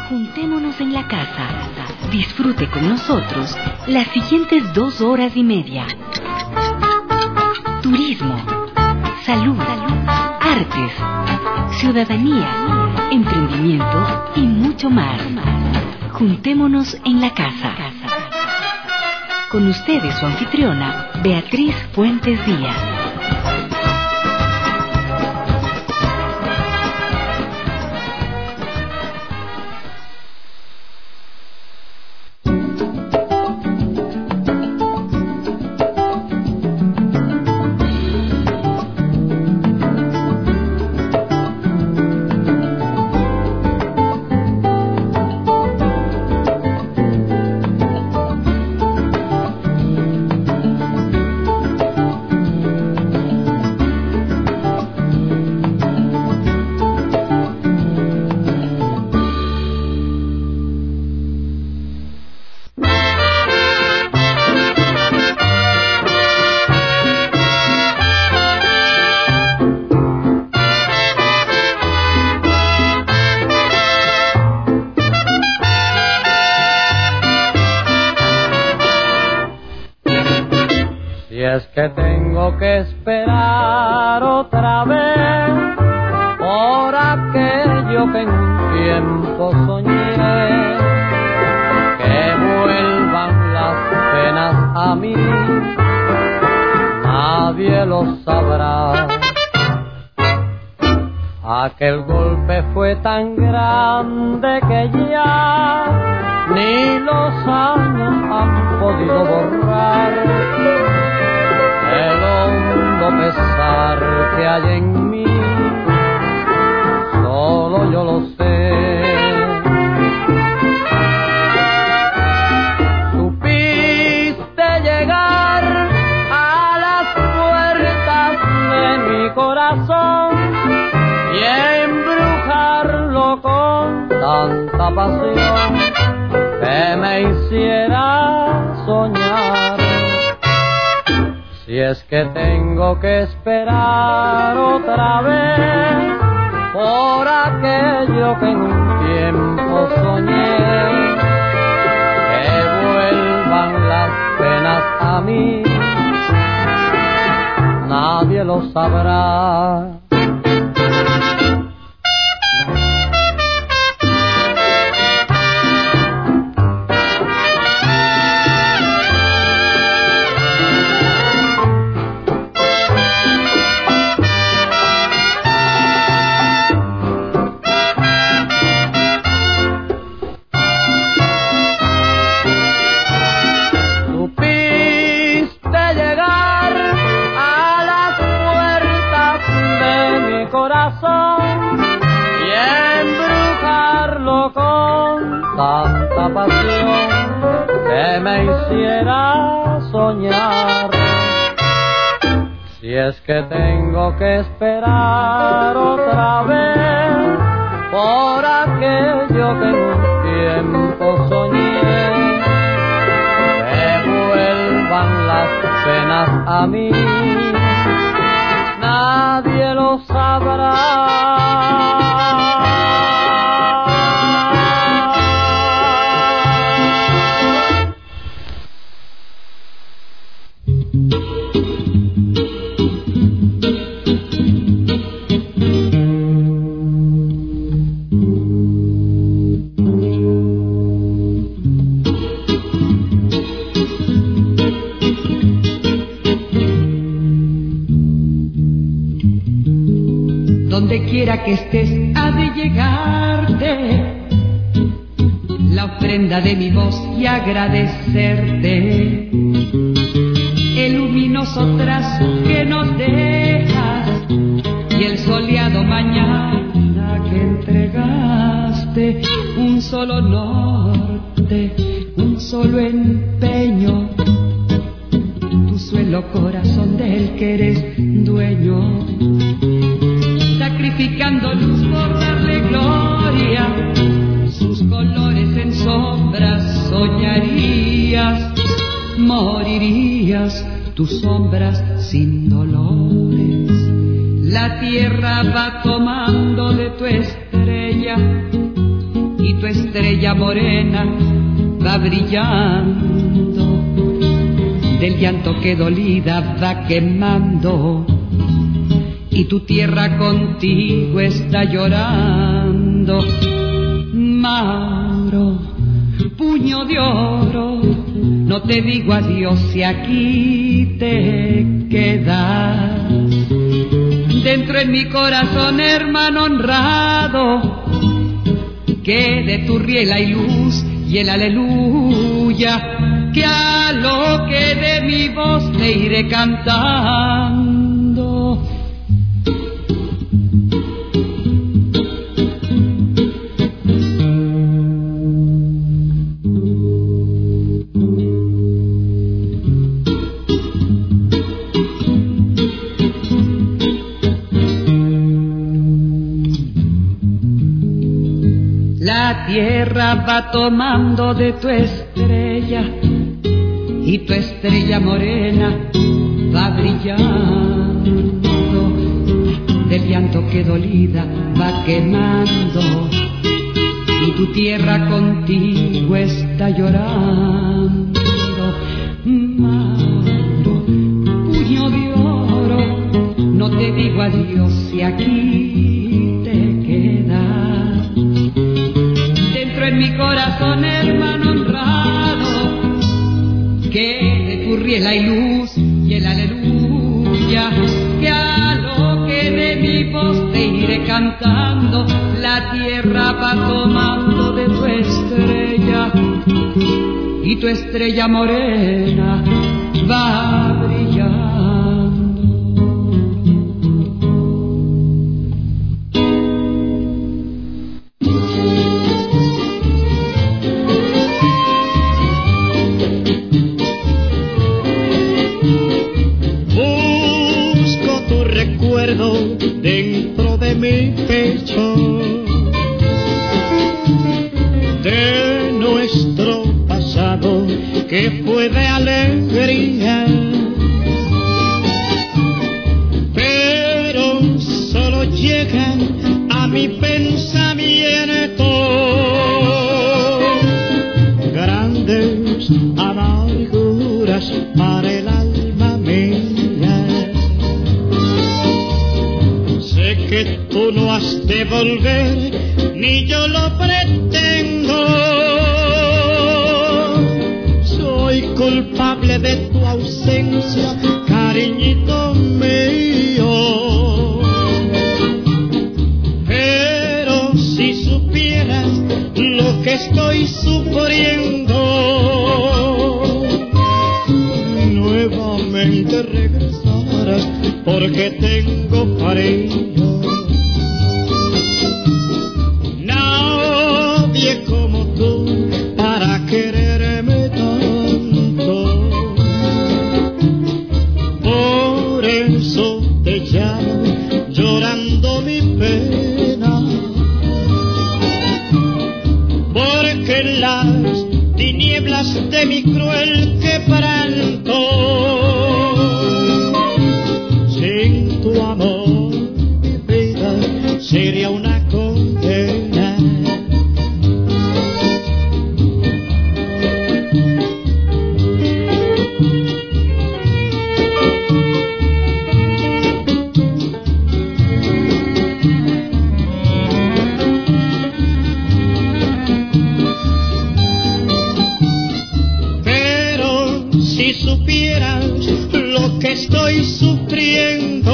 Juntémonos en la casa. Disfrute con nosotros las siguientes 2 horas y media. Turismo, salud, artes, ciudadanía, emprendimiento y mucho más. Juntémonos en la casa. Con ustedes su anfitriona, Beatriz Fuentes Díaz. Es que tengo que esperar otra vez por aquello que en un tiempo soñé, que vuelvan las penas a mí, nadie lo sabrá. Aquel golpe fue tan grande que ya ni los años han podido borrar el hondo pesar que hay en mí, solo yo lo sé. Supiste llegar a las puertas de mi corazón y embrujarlo con tanta pasión que me hiciera soñar. Si es que tengo que esperar otra vez por aquello que en un tiempo soñé, que vuelvan las penas a mí, nadie lo sabrá. Tanta pasión que me hiciera soñar. Si es que tengo que esperar otra vez por aquello que en un tiempo soñé, que vuelvan las penas a mí, nadie lo sabrá. Donde quiera que estés ha de llegarte la ofrenda de mi voz y agradecerte el luminoso trazo que nos dejas y el soleado mañana que entregaste. Un solo norte, un solo empeño, tu suelo corazón del que eres dueño, sacrificando luz por darle gloria, sus colores en sombras soñarías, morirías, tus sombras sin dolores. La tierra va tomando de tu estrella y tu estrella morena va brillando, del llanto que dolida va quemando, y tu tierra contigo está llorando. Mauro, puño de oro, no te digo adiós si aquí te quedas. Dentro en mi corazón, hermano honrado, que de tu riel hay luz y el aleluya, que a lo que de mi voz te iré cantando. La tierra va tomando de tu estrella, y tu estrella morena va brillando, del llanto que dolida va quemando, y tu tierra contigo está llorando. Mauro, puño de oro, no te digo adiós si aquí te quedas. Dentro en mi corazón, hermano honrado, que de tu riel hay luz y el aleluya, que a lo que de mi voz te iré cantando. La tierra va tomando de tu estrella, y tu estrella morena va brillando. Dentro de mi pecho, de nuestro pasado que fue de alegría, pero solo llegan a mi pensamiento grandes amarguras para el alma mía. Que tú no has de volver, ni yo lo pretendo. Soy culpable de tu ausencia, cariñito mío. Pero si supieras lo que estoy sufriendo, nuevamente regresarás, porque tengo cariño. Como tú para quererme tanto, por eso te llamo llorando mi pena, porque en las tinieblas de mi cruel quebranto, sin tu amor mi vida sería una condena. Estoy sufriendo,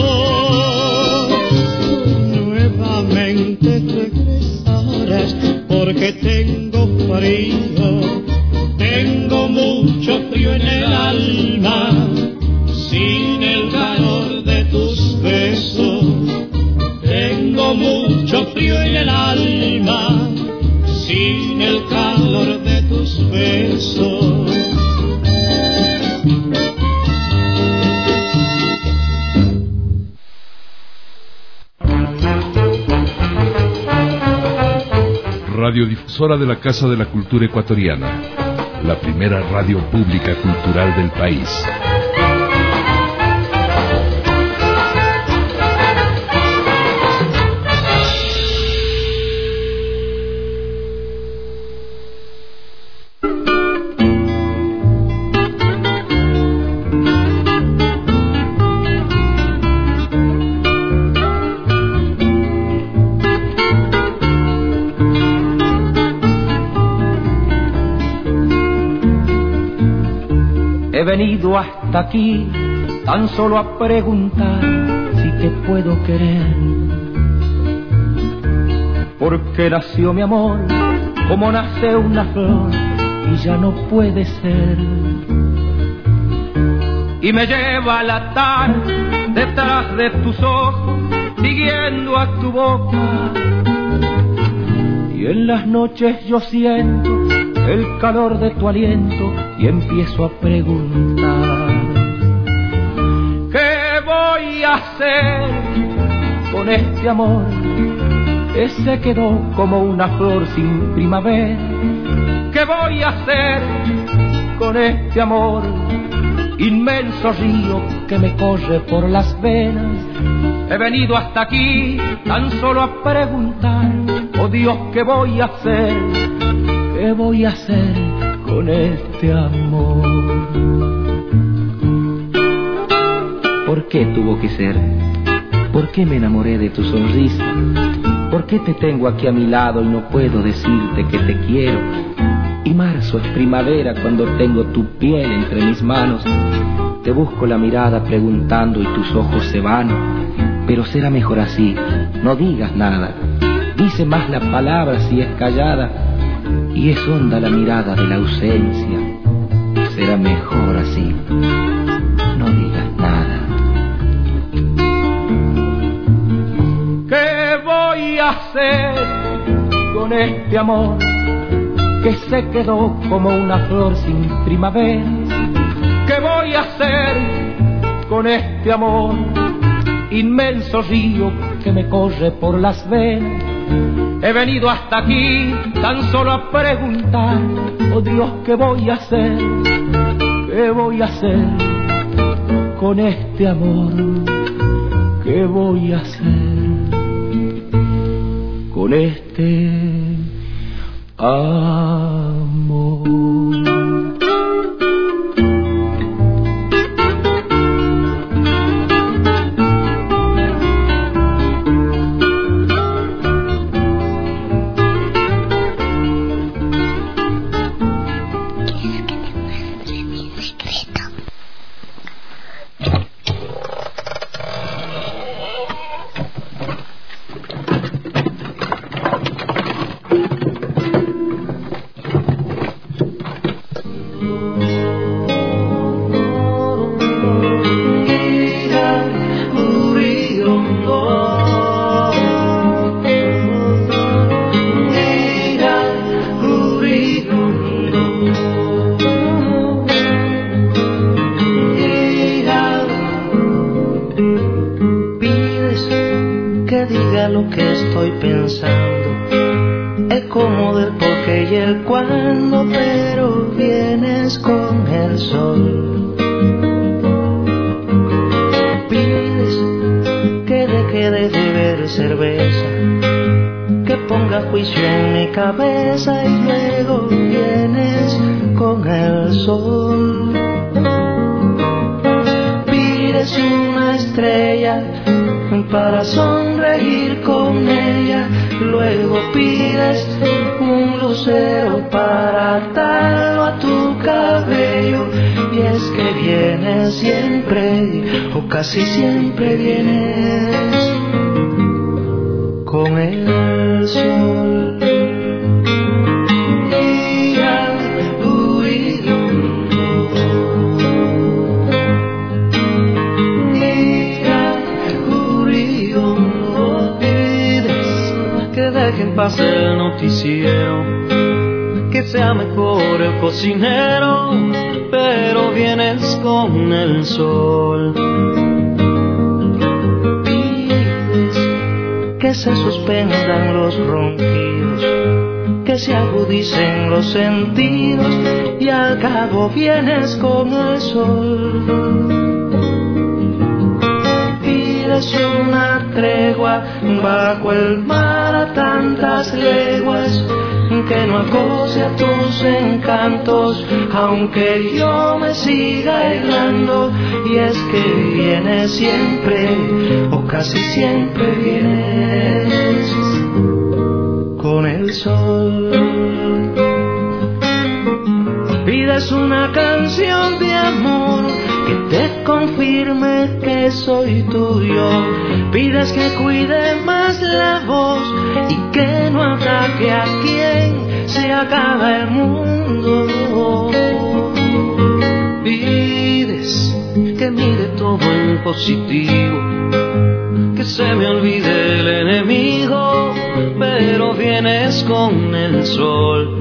nuevamente regresarás, porque tengo frío, tengo mucho frío en el alma, sin el calor de tus besos. Tengo mucho frío en el alma, sin el calor de tus besos. Radiodifusora de la Casa de la Cultura Ecuatoriana, la primera radio pública cultural del país. He venido hasta aquí tan solo a preguntar si te puedo querer. Porque nació mi amor como nace una flor y ya no puede ser. Y me lleva al altar detrás de tus ojos, siguiendo a tu boca. Y en las noches yo siento el calor de tu aliento y empiezo a preguntar: ¿qué voy a hacer con este amor que se quedó como una flor sin primavera? ¿Qué voy a hacer con este amor, inmenso río que me corre por las venas? He venido hasta aquí tan solo a preguntar: oh Dios, ¿qué voy a hacer? ¿Qué voy a hacer con este amor? ¿Por qué tuvo que ser? ¿Por qué me enamoré de tu sonrisa? ¿Por qué te tengo aquí a mi lado y no puedo decirte que te quiero? Y marzo es primavera cuando tengo tu piel entre mis manos. Te busco la mirada preguntando y tus ojos se van. Pero será mejor así, no digas nada. Dice más la palabra si es callada. Y es honda la mirada de la ausencia. Será mejor así, no digas nada. ¿Qué voy a hacer con este amor que se quedó como una flor sin primavera? ¿Qué voy a hacer con este amor, inmenso río que me corre por las venas? He venido hasta aquí tan solo a preguntar: oh Dios, ¿qué voy a hacer? ¿Qué voy a hacer con este amor? ¿Qué voy a hacer con este amor? Para sonreír con ella, luego pides un lucero para atarlo a tu cabello. Y es que vienes siempre, o casi siempre vienes con el sol. Dejen pasar el noticiero, que sea mejor el cocinero, pero vienes con el sol. Pides que se suspendan los ronquidos, que se agudicen los sentidos, y al cabo vienes con el sol. Pides una tregua bajo el mar a tantas leguas, que no acose a tus encantos, aunque yo me siga aislando. Y es que vienes siempre, o casi siempre vienes con el sol. Pides pides una canción de amor que te confirme que soy tuyo. Pides que cuide más la voz y que no ataque a quien se acaba el mundo. Pides que mire todo en positivo, que se me olvide el enemigo, pero vienes con el sol.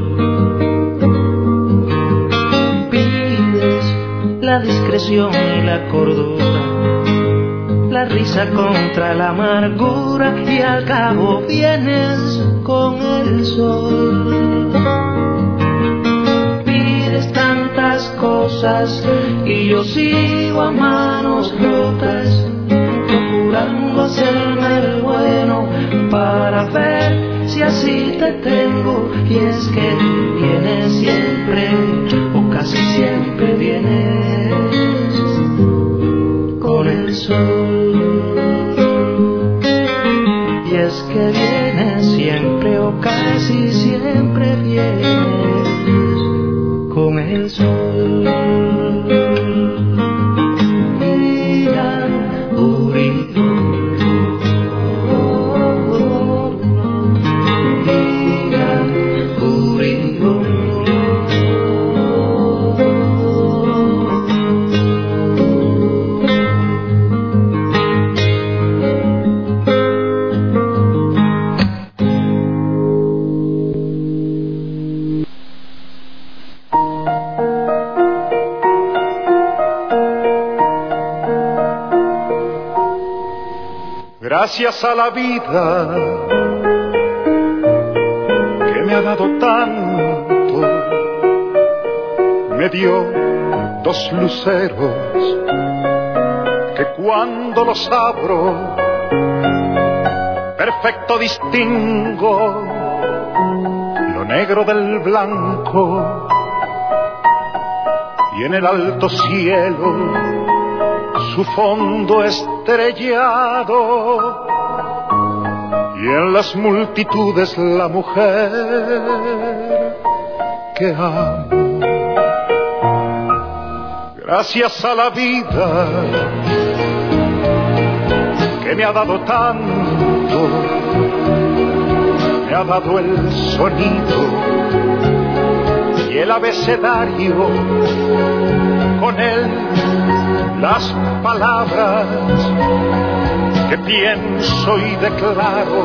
Pides la discreción y la cordura, la risa contra la amargura, y al cabo vienes con el sol. Pides tantas cosas y yo sigo a manos rotas, procurando hacerme el bueno para ver si así te tengo. Y es que vienes siempre, o casi siempre vienes con el sol. Y es que vienes siempre, o casi siempre vienes con el sol. Gracias a la vida que me ha dado tanto, me dio dos luceros que cuando los abro perfecto distingo lo negro del blanco, y en el alto cielo su fondo estrellado, y en las multitudes la mujer que amo. Gracias a la vida que me ha dado tanto, me ha dado el sonido y el abecedario, con él las palabras que pienso y declaro.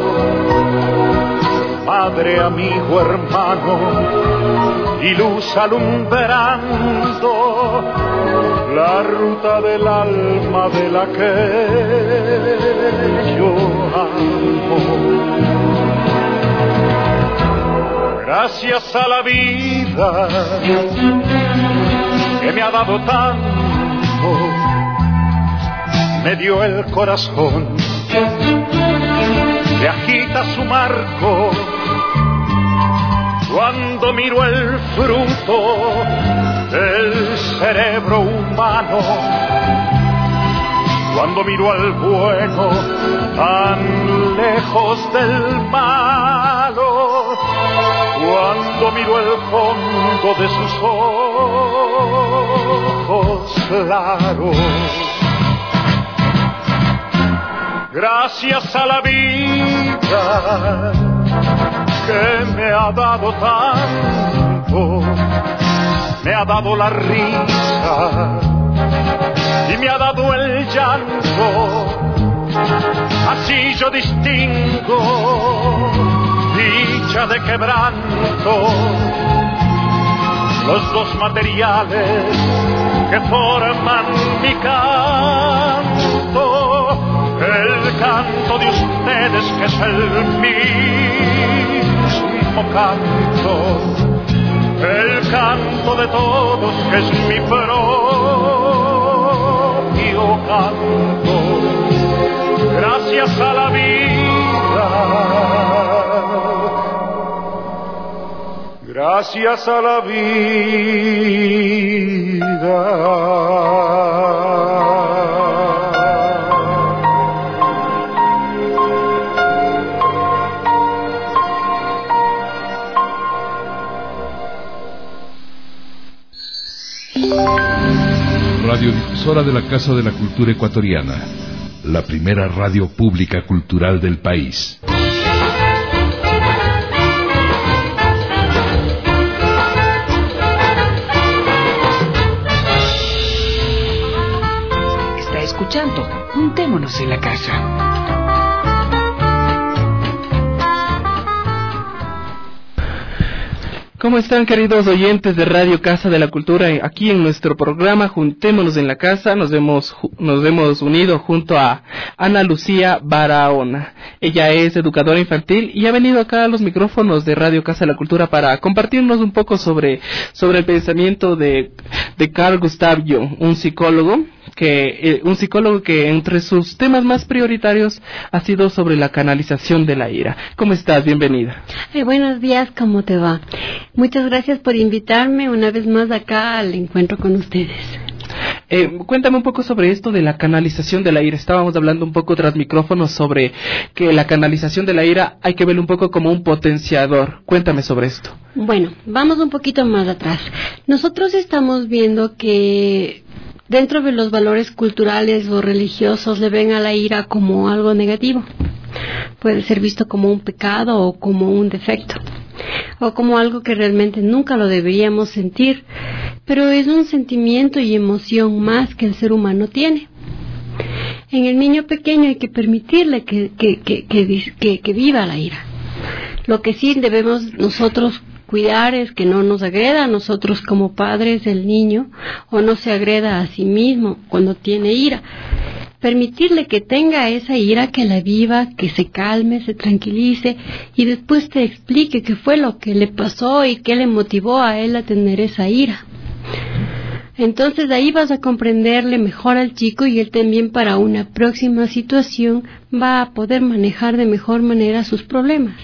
Madre, amigo, hermano, y luz alumbrando la ruta del alma de la que yo amo. Gracias a la vida que me ha dado tanto, me dio el corazón que agita su marco cuando miro el fruto del cerebro humano, cuando miro al bueno tan lejos del malo, cuando miro el fondo de sus ojos claros. Gracias a la vida que me ha dado tanto, me ha dado la risa y me ha dado el llanto. Así yo distingo dicha de quebranto, los dos materiales que forman mi canto. El canto de ustedes, que es el mismo canto, el canto de todos, que es mi propio canto. Gracias a la vida, gracias a la vida. radiodifusora de la Casa de la Cultura Ecuatoriana, la primera radio pública cultural del país. Está escuchando Juntémonos en la Casa. ¿Cómo están, queridos oyentes de Radio Casa de la Cultura? Aquí en nuestro programa Juntémonos en la Casa nos hemos unido junto a Ana Lucía Barahona. Ella es educadora infantil y ha venido acá a los micrófonos de Radio Casa de la Cultura para compartirnos un poco sobre el pensamiento de Carl Gustav Jung, un psicólogo que entre sus temas más prioritarios ha sido sobre la canalización de la ira. ¿Cómo estás? Bienvenida. Buenos días, ¿cómo te va? Muchas gracias por invitarme una vez más acá al encuentro con ustedes. Cuéntame un poco sobre esto de la canalización de la ira. Estábamos hablando un poco tras micrófonos sobre que la canalización de la ira hay que verlo un poco como un potenciador. Cuéntame sobre esto. Bueno, vamos un poquito más atrás. Nosotros estamos viendo que dentro de los valores culturales o religiosos le ven a la ira como algo negativo. Puede ser visto como un pecado o como un defecto, o como algo que realmente nunca lo deberíamos sentir, pero es un sentimiento y emoción más que el ser humano tiene. En el niño pequeño hay que permitirle que viva la ira. Lo que sí debemos nosotros cuidar es que no nos agreda a nosotros como padres del niño, o no se agreda a sí mismo cuando tiene ira. Permitirle que tenga esa ira, que la viva, que se calme, se tranquilice y después te explique qué fue lo que le pasó y qué le motivó a él a tener esa ira. Entonces ahí vas a comprenderle mejor al chico y él también para una próxima situación va a poder manejar de mejor manera sus problemas.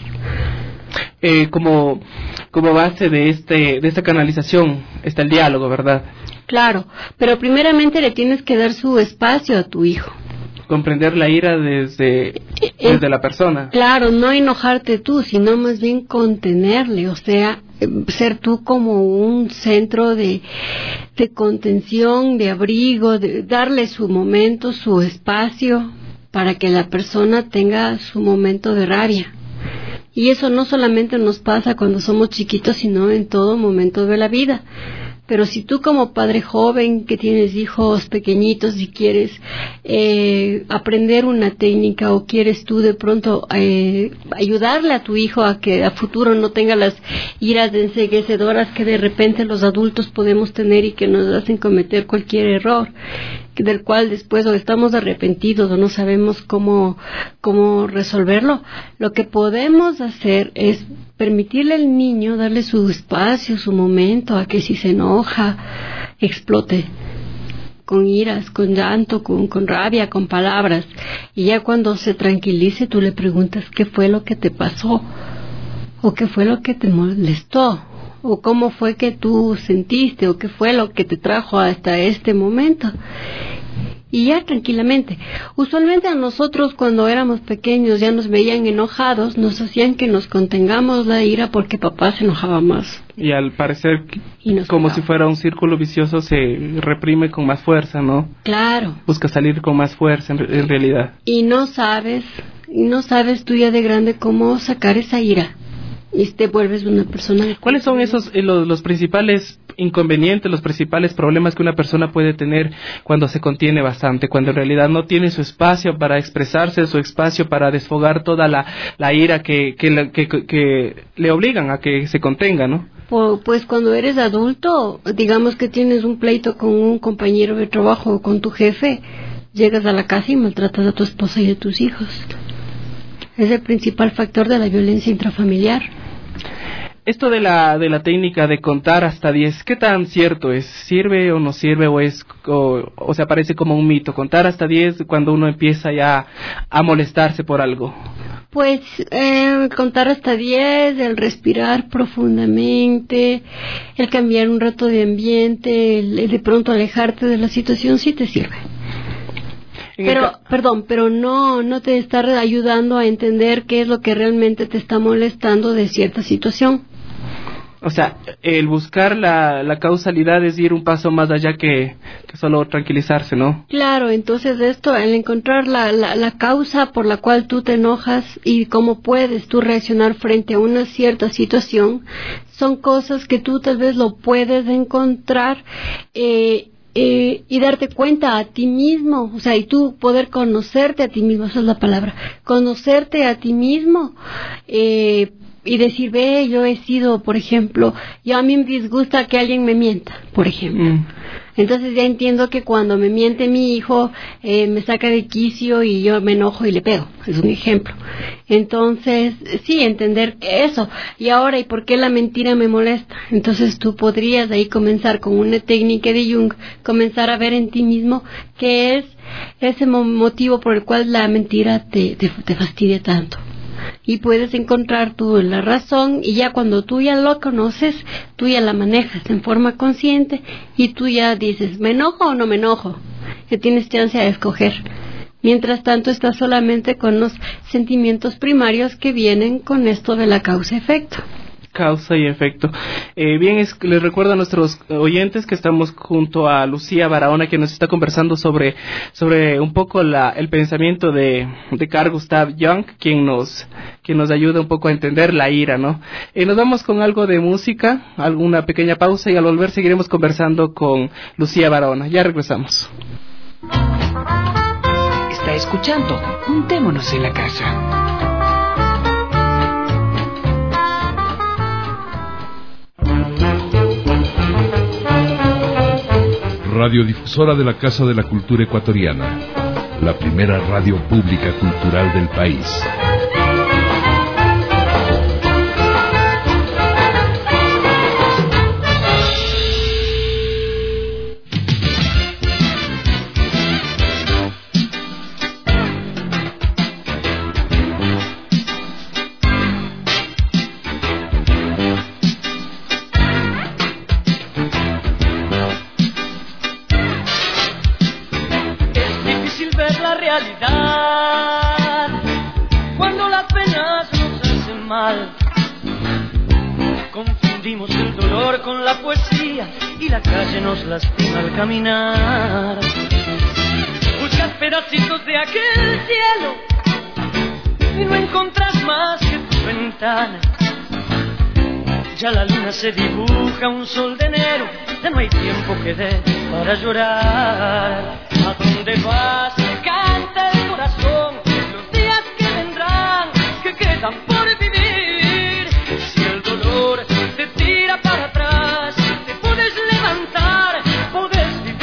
Como base de esta canalización está el diálogo, ¿verdad? Claro, pero primeramente le tienes que dar su espacio a tu hijo. Comprender la ira desde la persona. Claro, no enojarte tú, sino más bien contenerle, o sea, ser tú como un centro de contención, de abrigo, de darle su momento, su espacio, para que la persona tenga su momento de rabia. Y eso no solamente nos pasa cuando somos chiquitos, sino en todo momento de la vida. Pero si tú como padre joven que tienes hijos pequeñitos y quieres aprender una técnica, o quieres tú de pronto ayudarle a tu hijo a que a futuro no tenga las iras enceguecedoras que de repente los adultos podemos tener y que nos hacen cometer cualquier error, del cual después o estamos arrepentidos o no sabemos cómo resolverlo, lo que podemos hacer es permitirle al niño, darle su espacio, su momento, a que si se enoja, explote con iras, con llanto, con rabia, con palabras, y ya cuando se tranquilice tú le preguntas qué fue lo que te pasó, o qué fue lo que te molestó, o cómo fue que tú sentiste, o qué fue lo que te trajo hasta este momento. Y ya tranquilamente. Usualmente a nosotros cuando éramos pequeños ya nos veían enojados, nos hacían que nos contengamos la ira porque papá se enojaba más. Y al parecer como si fuera un círculo vicioso se reprime con más fuerza, ¿no? Claro. Busca salir con más fuerza en realidad. Y no sabes tú ya de grande cómo sacar esa ira. Y te vuelves una persona. ¿Cuáles son esos los principales inconvenientes, los principales problemas que una persona puede tener cuando se contiene bastante, cuando en realidad no tiene su espacio para expresarse, su espacio para desfogar toda la ira que le obligan a que se contenga, ¿no? Pues cuando eres adulto, digamos que tienes un pleito con un compañero de trabajo o con tu jefe, llegas a la casa y maltratas a tu esposa y a tus hijos. Es el principal factor de la violencia intrafamiliar. Esto de la técnica de contar hasta 10, ¿qué tan cierto es? ¿Sirve o no sirve o se parece como un mito? Contar hasta 10 cuando uno empieza ya a molestarse por algo. Pues contar hasta 10, el respirar profundamente, el cambiar un rato de ambiente, el de pronto alejarte de la situación sí te sirve. Pero no te está ayudando a entender qué es lo que realmente te está molestando de cierta situación. O sea, el buscar la causalidad es ir un paso más allá que solo tranquilizarse, ¿no? Claro, entonces esto, el encontrar la causa por la cual tú te enojas y cómo puedes tú reaccionar frente a una cierta situación, son cosas que tú tal vez lo puedes encontrar y darte cuenta a ti mismo, o sea, y tú poder conocerte a ti mismo, esa es la palabra, conocerte a ti mismo, y decir, ve, yo he sido, por ejemplo, a mí me disgusta que alguien me mienta, por ejemplo. Entonces ya entiendo que cuando me miente mi hijo, me saca de quicio y yo me enojo y le pego, es un ejemplo. Entonces, sí, entender eso. Y ahora, ¿y por qué la mentira me molesta? Entonces tú podrías ahí comenzar con una técnica de Jung, comenzar a ver en ti mismo qué es ese motivo por el cual la mentira te fastidia tanto. Y puedes encontrar tú la razón, y ya cuando tú ya lo conoces, tú ya la manejas en forma consciente y tú ya dices, ¿me enojo o no me enojo? Ya tienes chance de escoger. Mientras tanto estás solamente con los sentimientos primarios que vienen con esto de la causa-efecto. Causa y efecto. Bien, les recuerdo a nuestros oyentes que estamos junto a Lucía Barahona, que nos está conversando sobre un poco el pensamiento de Carl Gustav Jung, quien nos ayuda un poco a entender la ira, ¿no? Nos vamos con algo de música, alguna pequeña pausa, y al volver seguiremos conversando con Lucía Barahona. Ya regresamos. Está escuchando Juntémonos en la Casa. Radiodifusora de la Casa de la Cultura Ecuatoriana, la primera radio pública cultural del país. Cuando las penas nos hacen mal, confundimos el dolor con la poesía y la calle nos lastima al caminar. Buscas pedacitos de aquel cielo y no encontrás más que tu ventana. Ya la luna se dibuja, un sol de enero, ya no hay tiempo que dé para llorar. ¿A dónde vas? Canta el corazón, los días que vendrán, que quedan por vivir. Si el dolor te tira para atrás, te puedes levantar, puedes vivir.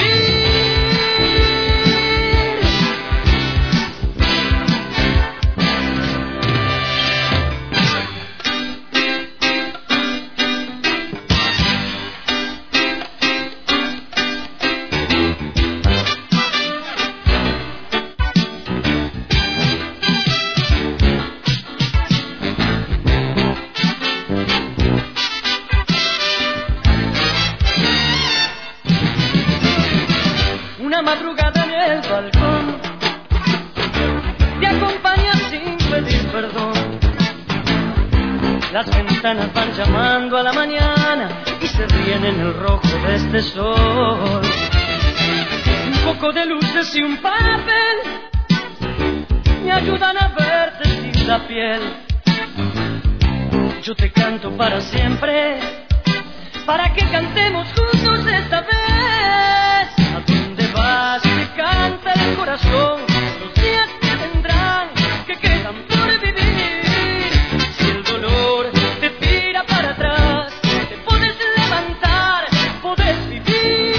Madrugada en el balcón te acompaña sin pedir perdón. Las ventanas van llamando a la mañana y se ríen en el rojo de este sol. Un poco de luces y un papel me ayudan a verte sin la piel. Yo te canto para siempre, para que cantemos juntos esta vez. Que canta el corazón, los días que vendrán, que quedan por vivir. Si el dolor te tira para atrás, te puedes levantar, puedes vivir.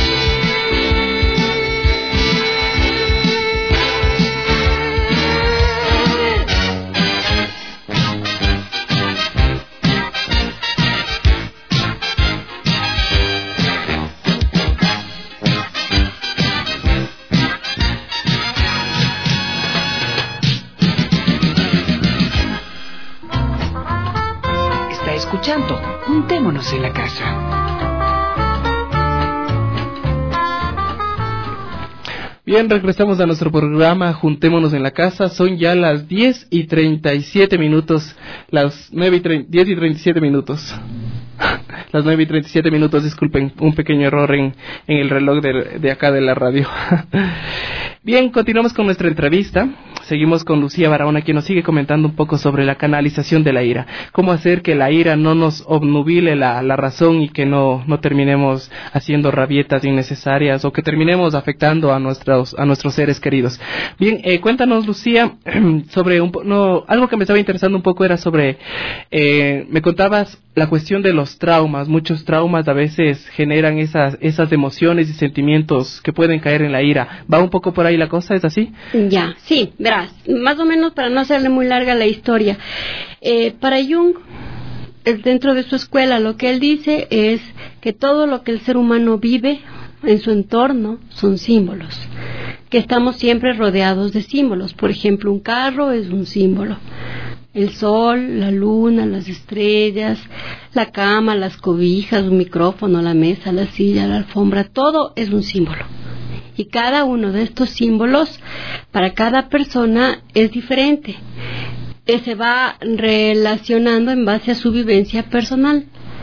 Escuchando Juntémonos en la Casa. Bien, regresamos a nuestro programa Juntémonos en la Casa. Son ya las 10:37 minutos, las 10:37 minutos. las 9:37, disculpen, un pequeño error en el reloj de acá de la radio. Bien, continuamos con nuestra entrevista. Seguimos con Lucía Barahona, quien nos sigue comentando un poco sobre la canalización de la ira. Cómo hacer que la ira no nos obnubile la razón y que no terminemos haciendo rabietas innecesarias o que terminemos afectando a nuestros seres queridos. Bien, cuéntanos, Lucía, sobre algo que me estaba interesando un poco era sobre, me contabas la cuestión de los traumas. Muchos traumas a veces generan esas emociones y sentimientos que pueden caer en la ira. ¿Va un poco por ahí la cosa? ¿Es así? Ya, sí, verás, más o menos para no hacerle muy larga la historia. Para Jung, dentro de su escuela, lo que él dice es que todo lo que el ser humano vive en su entorno son símbolos, que estamos siempre rodeados de símbolos. Por ejemplo, un carro es un símbolo. El sol, la luna, las estrellas, la cama, las cobijas, un micrófono, la mesa, la silla, la alfombra, todo es un símbolo. Y cada uno de estos símbolos, para cada persona, es diferente. Se va relacionando en base a su vivencia personal.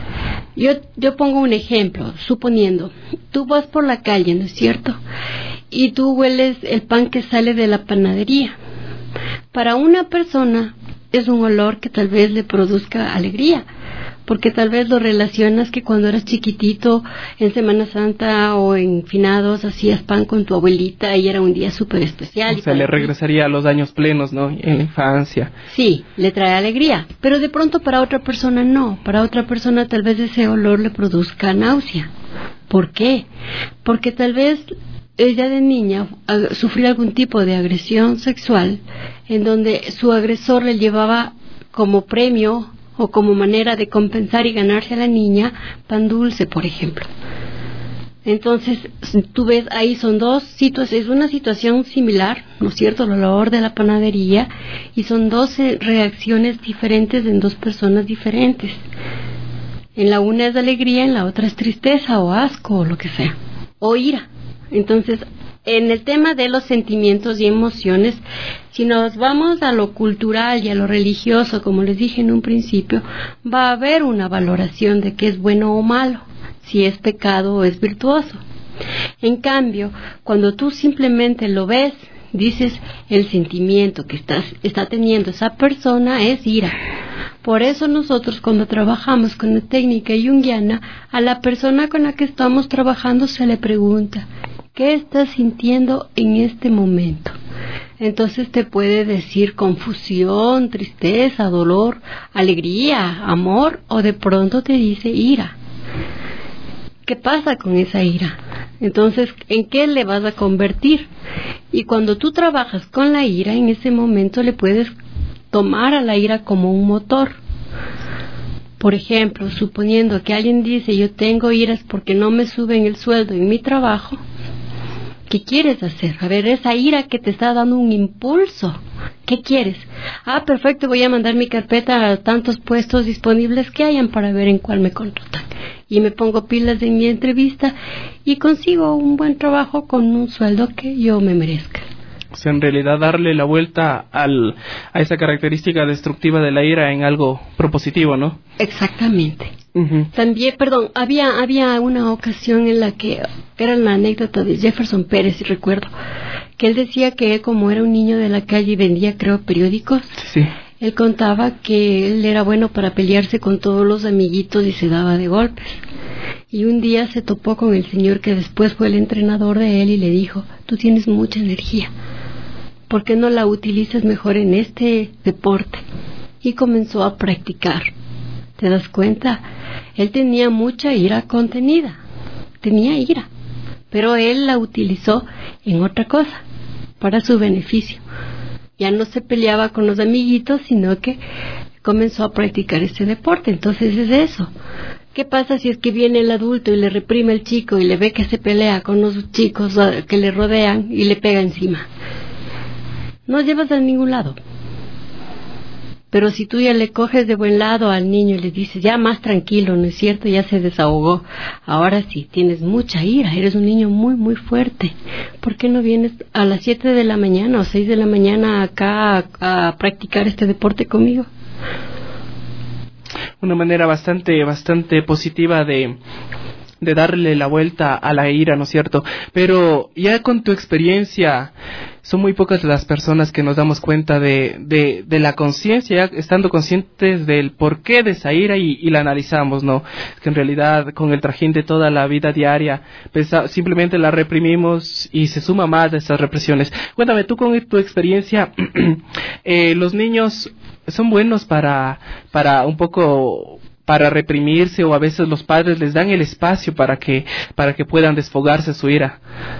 Yo pongo un ejemplo, suponiendo, tú vas por la calle, ¿no es cierto? Y tú hueles el pan que sale de la panadería. Para una persona es un olor que tal vez le produzca alegría, porque tal vez lo relacionas que cuando eras chiquitito, en Semana Santa o en finados, hacías pan con tu abuelita y era un día súper especial. O sea, le regresaría a los años plenos, ¿no? En la infancia. Sí, le trae alegría, pero de pronto para otra persona no. Para otra persona tal vez ese olor le produzca náusea. ¿Por qué? Porque tal vez ella de niña sufrió algún tipo de agresión sexual en donde su agresor le llevaba como premio o como manera de compensar y ganarse a la niña pan dulce, por ejemplo. Entonces, tú ves, ahí son dos situaciones, es una situación similar, ¿no es cierto?, el olor de la panadería, y son dos reacciones diferentes en dos personas diferentes. En la una es alegría, en la otra es tristeza o asco o lo que sea, o ira. Entonces, en el tema de los sentimientos y emociones, si nos vamos a lo cultural y a lo religioso, como les dije en un principio, va a haber una valoración de qué es bueno o malo, si es pecado o es virtuoso. En cambio, cuando tú simplemente lo ves, dices, el sentimiento que está teniendo esa persona es ira. Por eso nosotros, cuando trabajamos con la técnica junguiana, a la persona con la que estamos trabajando se le pregunta, ¿qué estás sintiendo en este momento? Entonces te puede decir confusión, tristeza, dolor, alegría, amor, o de pronto te dice ira. ¿Qué pasa con esa ira? Entonces, ¿en qué le vas a convertir? Y cuando tú trabajas con la ira, en ese momento le puedes tomar a la ira como un motor. Por ejemplo, suponiendo que alguien dice, yo tengo iras porque no me suben el sueldo en mi trabajo, ¿qué quieres hacer? A ver, esa ira que te está dando un impulso, ¿qué quieres? Perfecto, voy a mandar mi carpeta a tantos puestos disponibles que hayan para ver en cuál me contratan. Y me pongo pilas en mi entrevista y consigo un buen trabajo con un sueldo que yo me merezca. O sea, en realidad darle la vuelta a esa característica destructiva de la ira en algo propositivo, ¿no? Exactamente. Uh-huh. También, había una ocasión en la que era la anécdota de Jefferson Pérez, recuerdo, que él decía que como era un niño de la calle y vendía, creo, periódicos, sí. Él contaba que él era bueno para pelearse con todos los amiguitos y se daba de golpes. Y un día se topó con el señor que después fue el entrenador de él y le dijo, tú tienes mucha energía, ¿por qué no la utilizas mejor en este deporte? Y comenzó a practicar. ¿Te das cuenta? Él tenía mucha ira contenida, tenía ira, pero él la utilizó en otra cosa, para su beneficio. Ya no se peleaba con los amiguitos, sino que comenzó a practicar este deporte. Entonces es eso. ¿Qué pasa si es que viene el adulto y le reprime al chico y le ve que se pelea con los chicos que le rodean y le pega encima? No llevas a ningún lado. Pero si tú ya le coges de buen lado al niño y le dices, ya más tranquilo, ¿no es cierto? Ya se desahogó. Ahora sí, tienes mucha ira, eres un niño muy, muy fuerte. ¿Por qué no vienes a las 7 de la mañana o 6 de la mañana acá a practicar este deporte conmigo? una manera bastante positiva de darle la vuelta a la ira, ¿no es cierto? Pero ya con tu experiencia, son muy pocas las personas que nos damos cuenta de la conciencia, ya estando conscientes del porqué de esa ira y la analizamos, ¿no? Que en realidad con el trajín de toda la vida diaria, simplemente la reprimimos y se suma más de esas represiones. Cuéntame, tú con tu experiencia, los niños son buenos para un poco para reprimirse, o a veces los padres les dan el espacio para que puedan desfogarse su ira.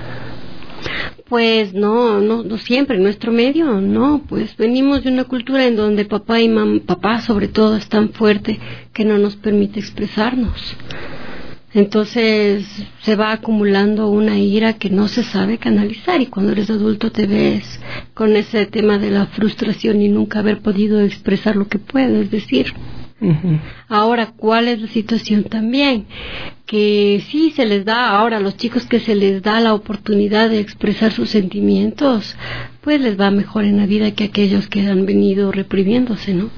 Pues no siempre, en nuestro medio, no, pues venimos de una cultura en donde papá y papá sobre todo es tan fuerte que no nos permite expresarnos. Entonces se va acumulando una ira que no se sabe canalizar, y cuando eres adulto te ves con ese tema de la frustración y nunca haber podido expresar lo que puedes decir. Uh-huh. Ahora, ¿cuál es la situación también? Que sí se les da ahora a los chicos, que se les da la oportunidad de expresar sus sentimientos, pues les va mejor en la vida que aquellos que han venido reprimiéndose, ¿no?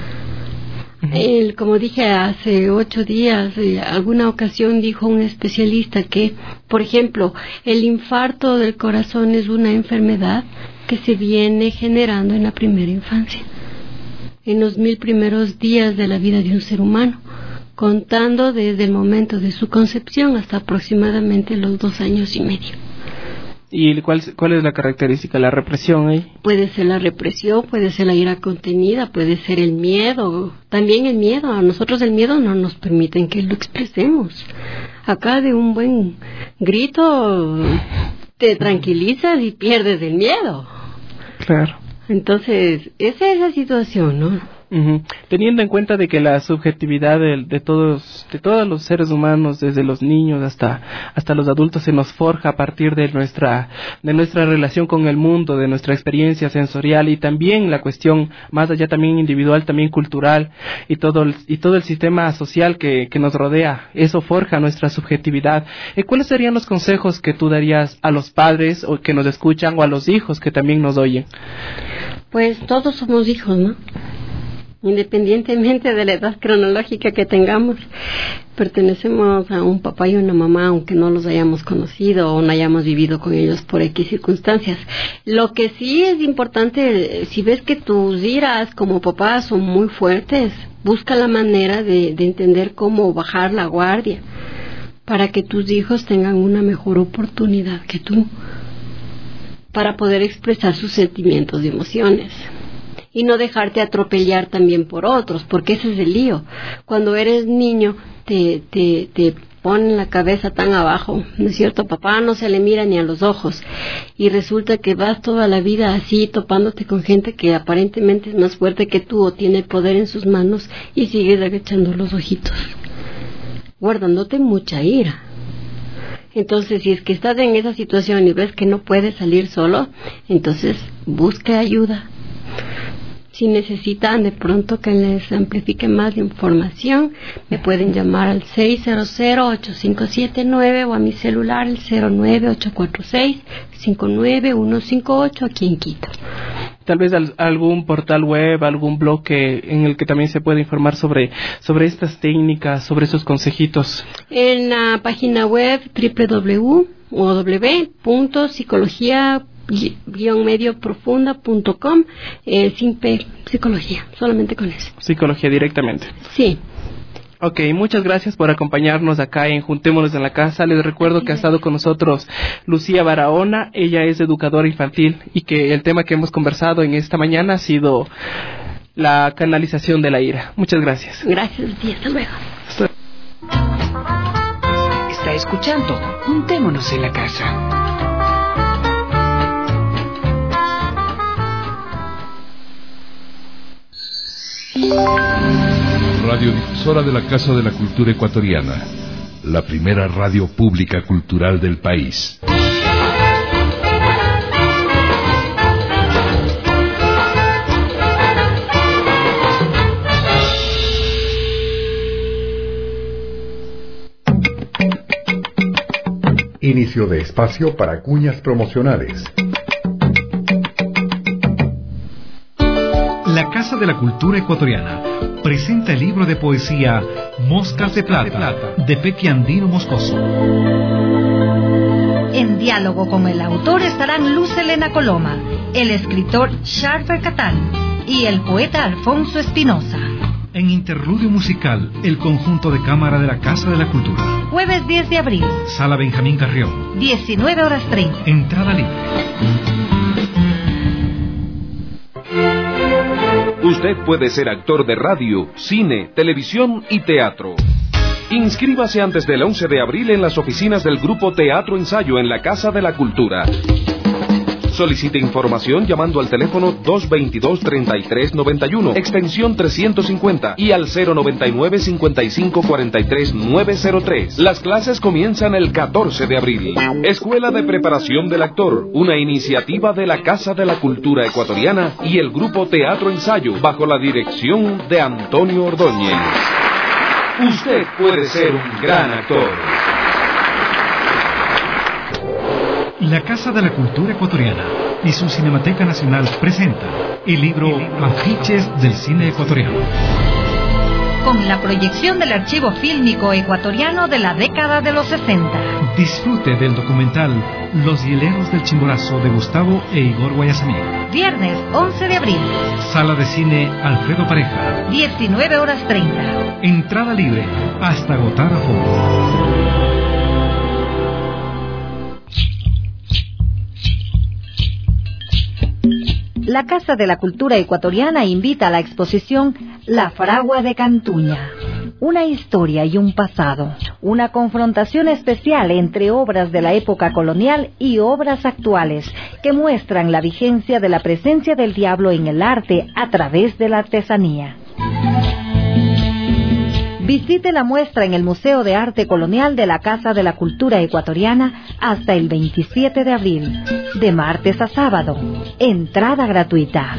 Uh-huh. Como dije hace 8 días, alguna ocasión dijo un especialista que, por ejemplo, el infarto del corazón es una enfermedad que se viene generando en la primera infancia, en los 1000 primeros días de la vida de un ser humano, contando desde el momento de su concepción hasta aproximadamente los 2 años y medio. ¿Y cuál es la característica? ¿La represión ahí? Puede ser la represión, puede ser la ira contenida, puede ser el miedo. También el miedo. A nosotros el miedo no nos permiten que lo expresemos. Acá de un buen grito te tranquilizas y pierdes el miedo. Claro. Entonces, esa es la situación, ¿no? Uh-huh. Teniendo en cuenta de que la subjetividad de todos los seres humanos, desde los niños hasta los adultos, se nos forja a partir de nuestra relación con el mundo, de nuestra experiencia sensorial, y también la cuestión más allá también individual, también cultural, y todo el sistema social que nos rodea, eso forja nuestra subjetividad. ¿Cuáles serían los consejos que tú darías a los padres o que nos escuchan, o a los hijos que también nos oyen? Pues todos somos hijos, ¿no? Independientemente de la edad cronológica que tengamos, pertenecemos a un papá y una mamá, aunque no los hayamos conocido o no hayamos vivido con ellos por X circunstancias. Lo que sí es importante, si ves que tus iras como papá son muy fuertes, busca la manera de entender cómo bajar la guardia para que tus hijos tengan una mejor oportunidad que tú para poder expresar sus sentimientos y emociones. Y no dejarte atropellar también por otros, porque ese es el lío. Cuando eres niño, te ponen la cabeza tan abajo, ¿no es cierto? Papá no se le mira ni a los ojos. Y resulta que vas toda la vida así, topándote con gente que aparentemente es más fuerte que tú o tiene poder en sus manos, y sigues agachando los ojitos, guardándote mucha ira. Entonces, si es que estás en esa situación y ves que no puedes salir solo, entonces busca ayuda. Si necesitan de pronto que les amplifique más la información, me pueden llamar al 600-8579 o a mi celular el 09846-59158 aquí en Quito. Tal vez algún portal web, algún blog en el que también se puede informar sobre estas técnicas, sobre esos consejitos. En la página web www.psicología-medioprofunda.com, sin P, psicología, solamente con eso. Psicología directamente. Sí. Ok, muchas gracias por acompañarnos acá en Juntémonos en la Casa. Les recuerdo que ha estado con nosotros Lucía Barahona, ella es educadora infantil, y que el tema que hemos conversado en esta mañana ha sido la canalización de la ira. Muchas gracias. Gracias, hasta luego. Está escuchando Juntémonos en la Casa. Radiodifusora de la Casa de la Cultura Ecuatoriana, la primera radio pública cultural del país. Inicio de espacio para cuñas promocionales. La Casa de la Cultura Ecuatoriana presenta el libro de poesía Moscas de Plata, de Pepe Andino Moscoso. En diálogo con el autor estarán Luz Helena Coloma, el escritor Sharfer Catán y el poeta Alfonso Espinosa. En interludio musical, el conjunto de cámara de la Casa de la Cultura. Jueves 10 de abril. Sala Benjamín Carrión. 19:30. Entrada libre. Usted puede ser actor de radio, cine, televisión y teatro. Inscríbase antes del 11 de abril en las oficinas del Grupo Teatro Ensayo en la Casa de la Cultura. Solicite información llamando al teléfono 222-3391, extensión 350 y al 099-5543-903. Las clases comienzan el 14 de abril. Escuela de Preparación del Actor, una iniciativa de la Casa de la Cultura Ecuatoriana y el Grupo Teatro Ensayo, bajo la dirección de Antonio Ordóñez. Usted puede ser un gran actor. La Casa de la Cultura Ecuatoriana y su Cinemateca Nacional presenta el libro Afiches del Cine Ecuatoriano. Con la proyección del archivo fílmico ecuatoriano de la década de los 60. Disfrute del documental Los Hieleros del Chimborazo de Gustavo e Igor Guayasamín. Viernes 11 de abril. Sala de Cine Alfredo Pareja. 19:30. Entrada libre hasta agotar aforo. La Casa de la Cultura Ecuatoriana invita a la exposición La Fragua de Cantuña. Una historia y un pasado. Una confrontación especial entre obras de la época colonial y obras actuales que muestran la vigencia de la presencia del diablo en el arte a través de la artesanía. Visite la muestra en el Museo de Arte Colonial de la Casa de la Cultura Ecuatoriana hasta el 27 de abril, de martes a sábado. Entrada gratuita.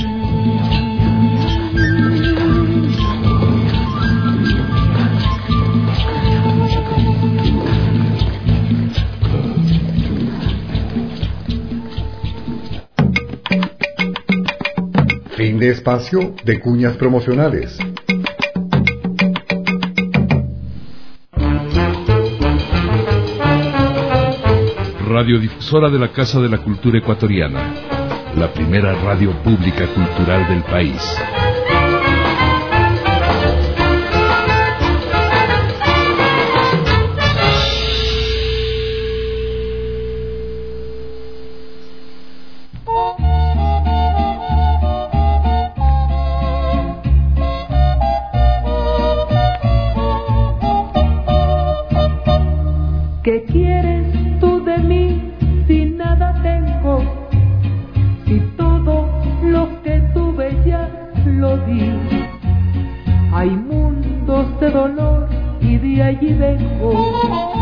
Fin de espacio de cuñas promocionales. Radiodifusora de la Casa de la Cultura Ecuatoriana, la primera radio pública cultural del país. ¿Qué quieres tú de mí si nada tengo? Si todo lo que tuve ya lo di. Hay mundos de dolor y de allí vengo,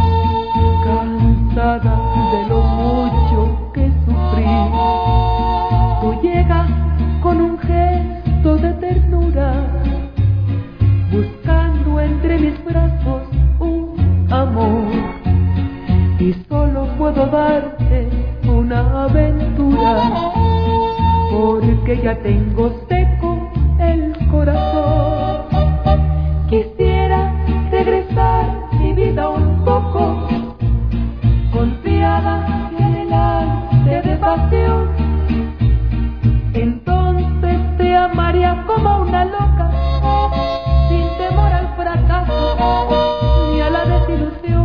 cansada de lo mucho que sufrí. Tú llegas con un gesto de ternura, buscando entre mis brazos un amor. Y solo puedo darte una aventura, porque ya tengo seco el corazón. Quisiera regresar mi vida un poco, confiada y anhelante de pasión. Entonces te amaría como una loca, sin temor al fracaso ni a la desilusión.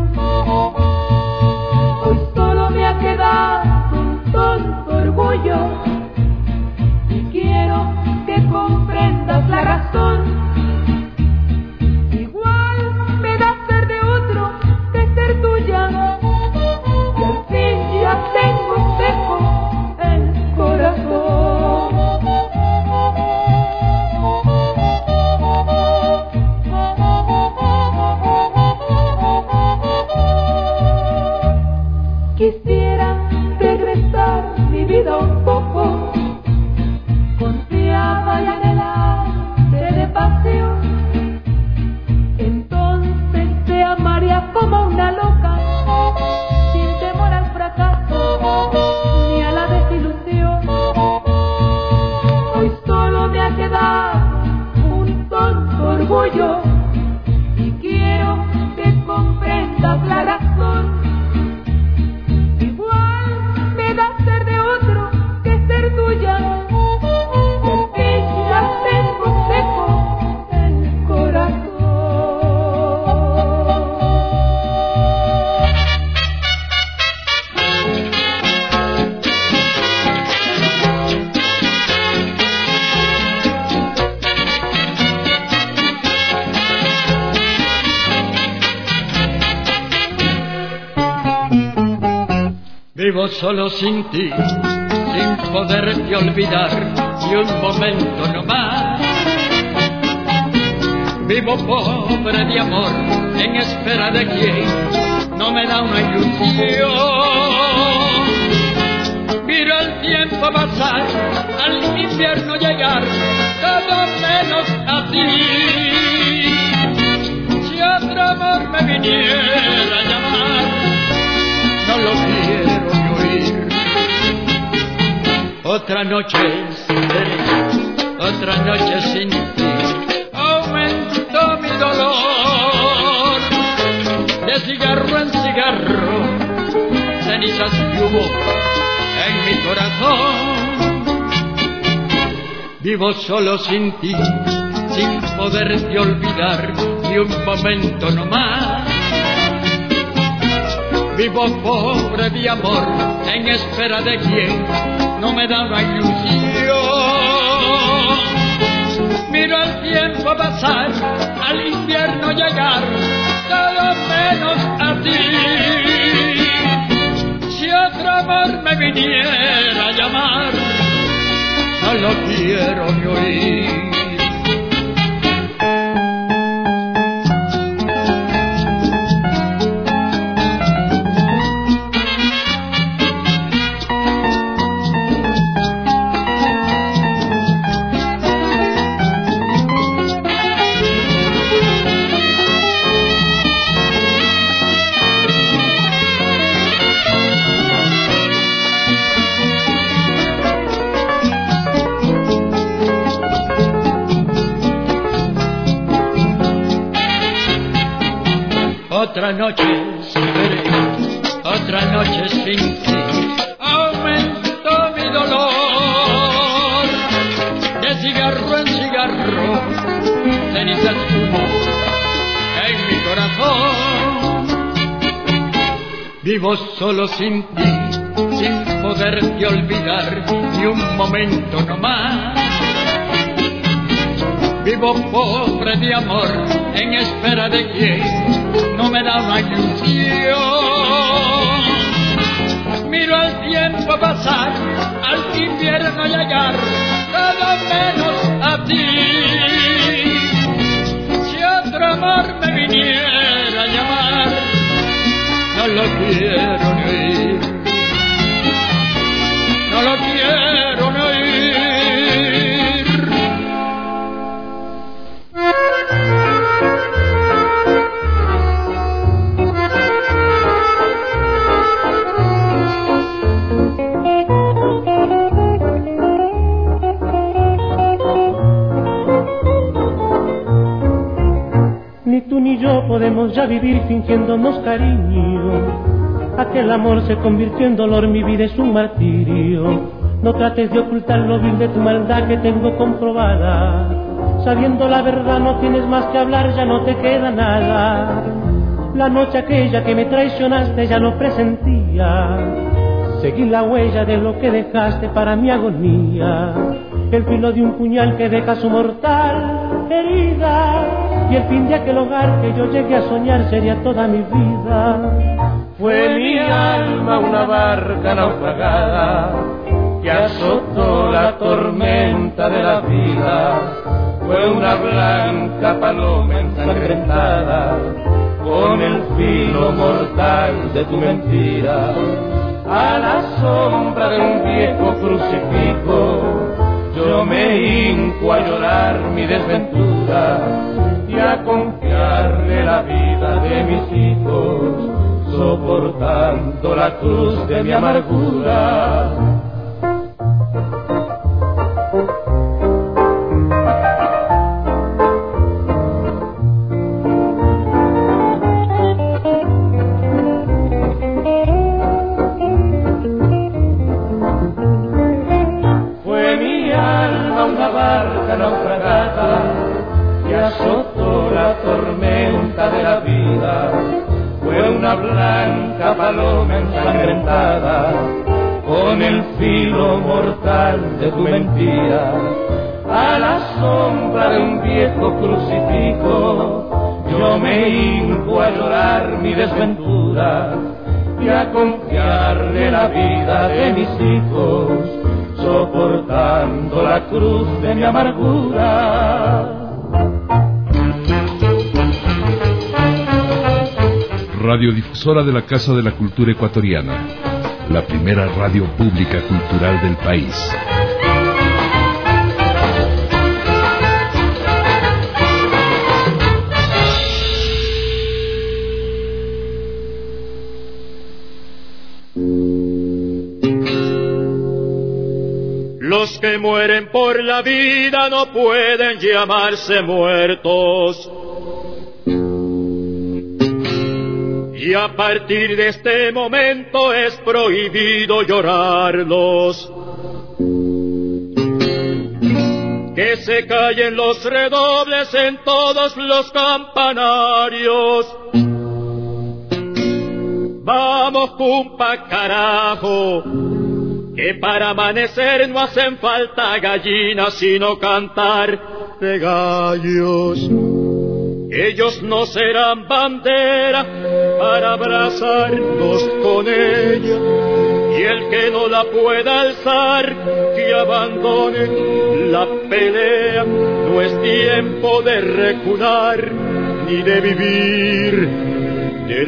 Me ha quedado un tonto orgullo y quiero Vivo solo sin ti, sin poderte olvidar ni un momento no más. Vivo pobre de amor, en espera de quien no me da una ilusión. Miro el tiempo pasar, al invierno llegar, todo menos a ti. Si otro amor me viniera a llamar, no lo quiero ni oír. Otra noche seré, otra noche sin ti, aumento mi dolor. De cigarro en cigarro, cenizas y humo en mi corazón. Vivo solo sin ti, sin poderte olvidar ni un momento no más. Vivo pobre de amor, en espera de quien no me da una ilusión. Miro el tiempo pasar, al invierno llegar, todo menos a ti. Si otro amor me viniera a llamar, no lo quiero ni oír. Otra noche seré, otra noche sin ti, aumento mi dolor. De cigarro en cigarro, cenizas humo en mi corazón. Vivo solo sin ti, sin poderte olvidar ni un momento no más. Vivo pobre de amor, en espera de quien no me da una ilusión. Miro el tiempo pasar, al invierno llegar, todo menos a ti. Si otro amor me viniera a llamar, no lo quiero ni oír. No lo quiero ni oír. Ni yo podemos ya vivir fingiéndonos cariño. Aquel amor se convirtió en dolor, mi vida es un martirio. No trates de ocultar lo vil de tu maldad que tengo comprobada. Sabiendo la verdad no tienes más que hablar, ya no te queda nada. La noche aquella que me traicionaste ya lo presentía. Seguí la huella de lo que dejaste para mi agonía. El filo de un puñal que deja su mortal herida. Y el fin de aquel hogar que yo llegué a soñar sería toda mi vida. Fue mi alma una barca naufragada que azotó la tormenta de la vida. Fue una blanca paloma ensangrentada con el filo mortal de tu mentira. A la sombra de un viejo crucifijo yo me hinco a llorar mi desventura y a confiarle la vida de mis hijos, soportando la cruz de mi amargura. Fue mi alma una barca naufragada que azotó la tormenta de la vida. Fue una blanca paloma ensangrentada con el filo mortal de tu mentira. A la sombra de un viejo crucifijo yo me hinco a llorar mi desventura y a confiarle la vida de mis hijos, soportando la cruz de mi amargura. Radiodifusora de la Casa de la Cultura Ecuatoriana, la primera radio pública cultural del país. Los que mueren por la vida no pueden llamarse muertos. Y a partir de este momento es prohibido llorarlos. Que se callen los redobles en todos los campanarios. Vamos, cumpa, carajo, que para amanecer no hacen falta gallinas sino cantar de gallos. Ellos no serán bandera para abrazarnos con ella, y el que no la pueda alzar, que abandone la pelea. No es tiempo de recular, ni de vivir de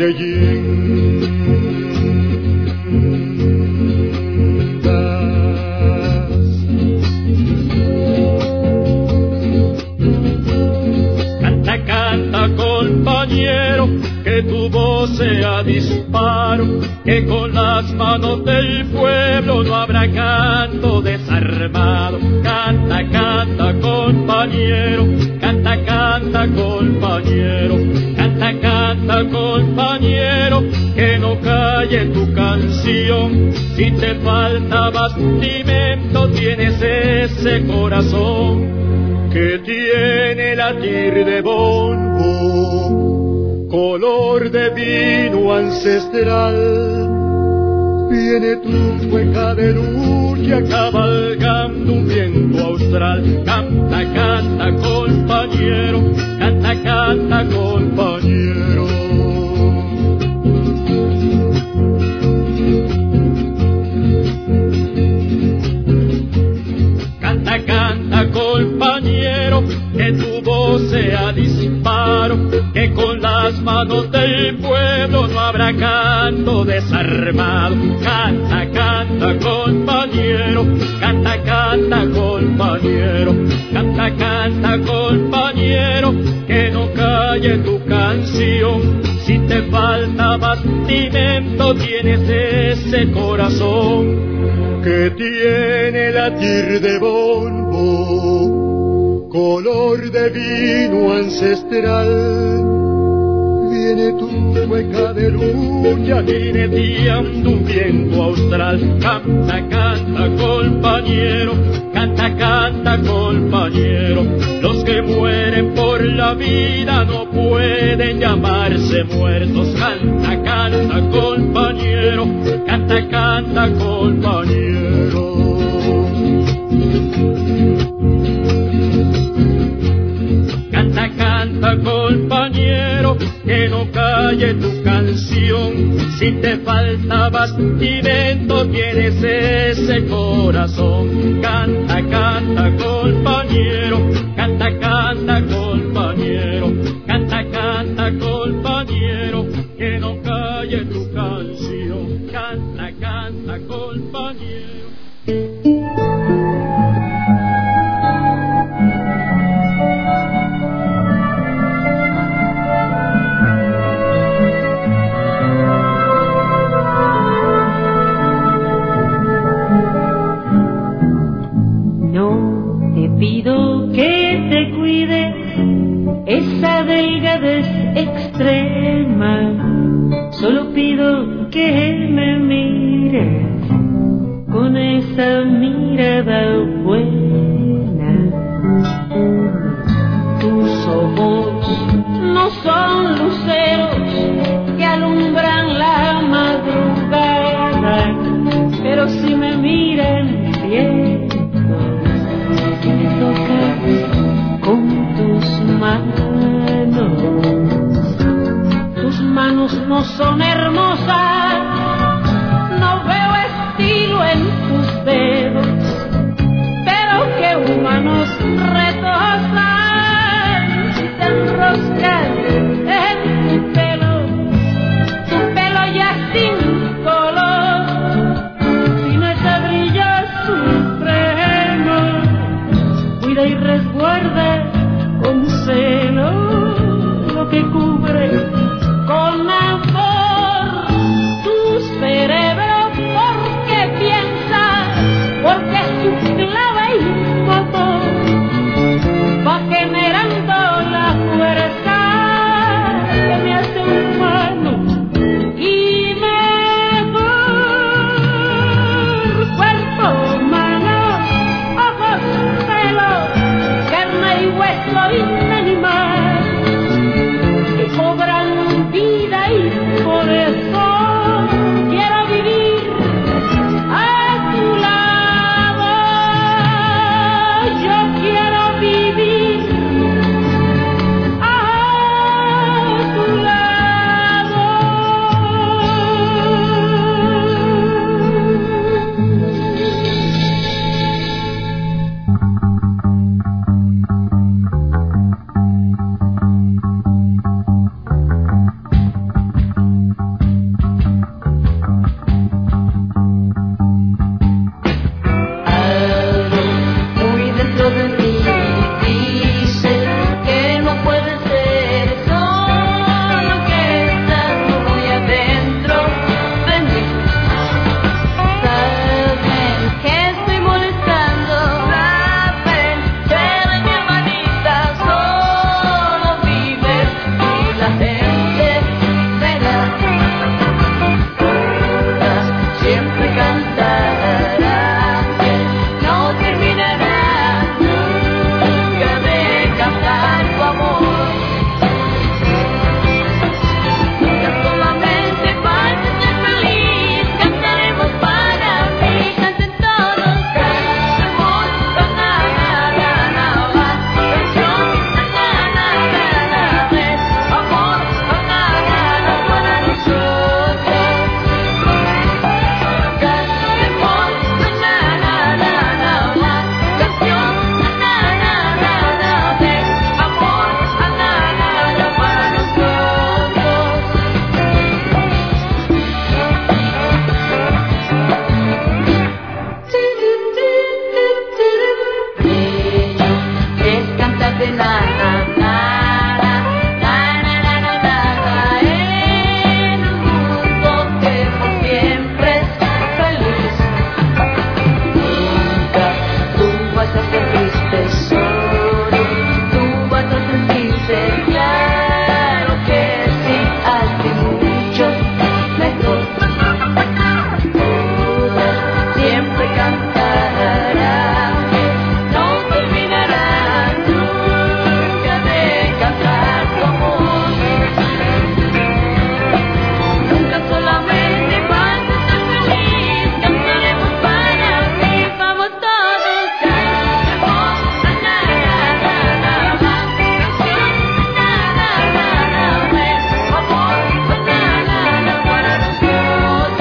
Canta, compañero, que tu voz sea disparo, que con las manos del pueblo no habrá canto desarmado. Canta, canta, compañero, canta, canta, compañero, canta, canta, compañero, que no calle tu canción. Si te falta bastimento, tienes ese corazón que tiene latir de bombo, color de vino ancestral. Viene tu cueca de lucha cabalgando un viento austral. Canta, canta, compañero, canta, canta, compañero. Canta, canta, compañero, que tu voz sea disparo, que con las manos del pueblo no habrá canto desarmado. Canta, canta, compañero, canta, canta, compañero, canta, canta, compañero, que no calle tu canción. Si te falta bastimento, tienes ese corazón que tiene latir de bombo, color de vino ancestral. Viene tu cueca de lucha jineteando un viento austral. Canta, canta, compañero, canta, canta, compañero. Los que mueren por la vida no pueden llamarse muertos. Canta, canta, compañero, canta, canta, compañero. Canta, canta, compañero, que no calle tu canción. Si te falta bastimento, tienes ese corazón. Canta, canta, compañero, canta, canta, compañero, canta, canta, compañero, que no calle tu canción. Canta, canta, compañero. Pido que te cuide esa delgadez extrema. Solo pido que me mires con esa mirada buena. Tus ojos no son luceros que alumbran la madrugada, pero si me miran bien, me tocas con tus manos. Tus manos no son hermosas hilo en tus dedos, pero qué humanos retosan si te enroscan en tu pelo ya sin color, sin ese brillo supremo. Cuida y resguarda con celo lo que cubre con amor tu cerebro, porque piensa, porque su clave y motor va generando la fuerza que me hace humano y mejor. Cuerpo humano, ojos, pelo, carne y hueso inanimado que cobran vida, y por eso quiero vivir a tu lado. Yo quiero vivir a tu lado. Muy dentro de mí dice que no puede ser solo, que estando muy adentro de mí. Saben que estoy molestando, saben, pero mi hermanita solo vive y la gente verá. Siempre cantará, no terminará nunca de cantar tu amor. Nunca solamente para ser feliz, cantaremos para mí. Canten todos, cantemos, na na na na, la canción, na na na na, de amor, na na na, para nosotros. Cantemos, na na na na, la canción, na na na na, de amor, na na na, para nosotros. Es cantar de na na na na na na na na na, en un mundo que por siempre es feliz. Nunca tú vas a ser triste solo, tú vas a sentirte, claro que sí, hazte mucho mejor. Todas siempre cantarán, no terminarán nunca de cantar tu amor. Nunca solamente vas a estar feliz, cantaremos para ti. Vamos todos, cantemos, na na na na, la canción, na na na na, de amor, na na na, para nosotros.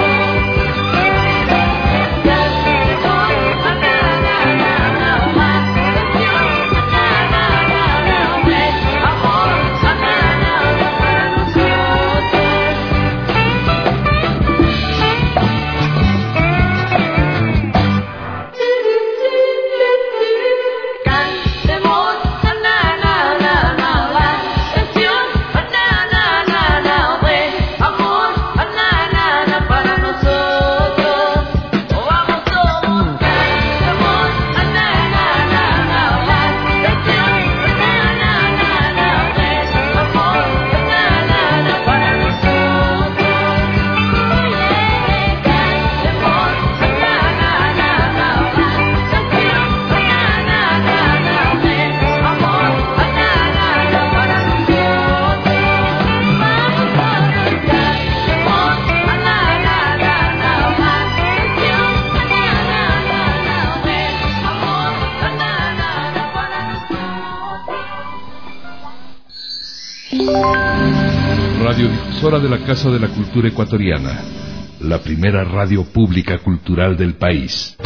Radiodifusora de la Casa de la Cultura Ecuatoriana, la primera radio pública cultural del país.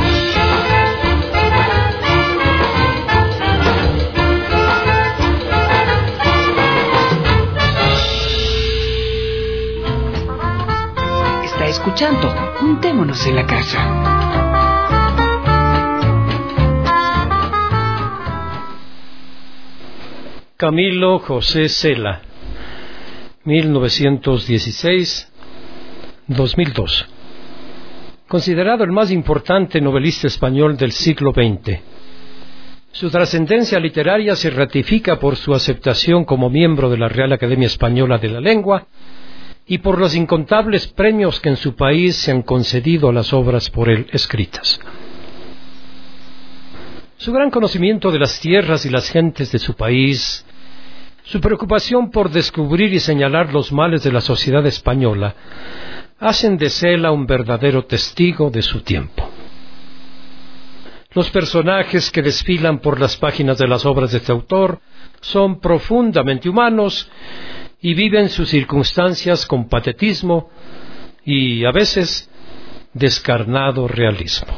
Está escuchando Juntémonos en la Casa. Camilo José Cela, 1916-2002. Considerado el más importante novelista español del siglo XX. Su trascendencia literaria se ratifica por su aceptación como miembro de la Real Academia Española de la Lengua y por los incontables premios que en su país se han concedido a las obras por él escritas. Su gran conocimiento de las tierras y las gentes de su país, su preocupación por descubrir y señalar los males de la sociedad española, hacen de Cela un verdadero testigo de su tiempo. Los personajes que desfilan por las páginas de las obras de este autor son profundamente humanos y viven sus circunstancias con patetismo y, a veces, descarnado realismo.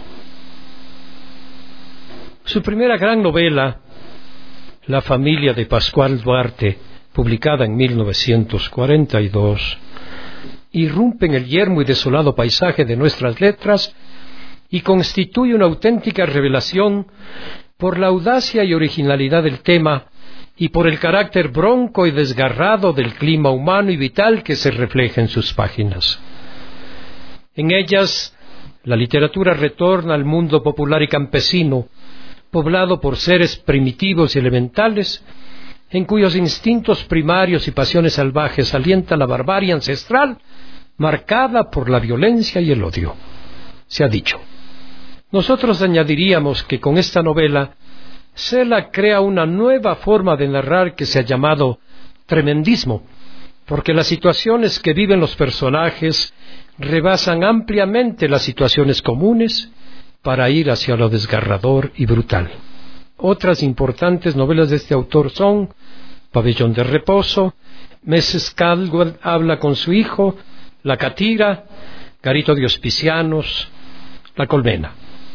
Su primera gran novela, La familia de Pascual Duarte, publicada en 1942, irrumpe en el yermo y desolado paisaje de nuestras letras y constituye una auténtica revelación por la audacia y originalidad del tema y por el carácter bronco y desgarrado del clima humano y vital que se refleja en sus páginas. En ellas, la literatura retorna al mundo popular y campesino, poblado por seres primitivos y elementales, en cuyos instintos primarios y pasiones salvajes alienta la barbarie ancestral, marcada por la violencia y el odio. Se ha dicho. Nosotros añadiríamos que con esta novela, Cela crea una nueva forma de narrar que se ha llamado tremendismo, porque las situaciones que viven los personajes rebasan ampliamente las situaciones comunes para ir hacia lo desgarrador y brutal. Otras importantes novelas de este autor son Pabellón de Reposo, Mrs. Caldwell habla con su hijo, La Catira, Garito de Hospicianos, La Colmena.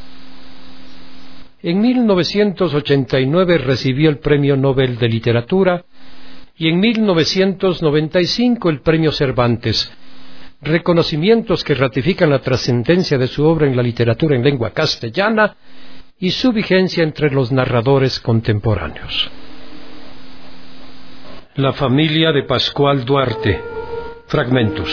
En 1989 recibió el Premio Nobel de Literatura y en 1995 el Premio Cervantes, reconocimientos que ratifican la trascendencia de su obra en la literatura en lengua castellana y su vigencia entre los narradores contemporáneos. La familia de Pascual Duarte. Fragmentos.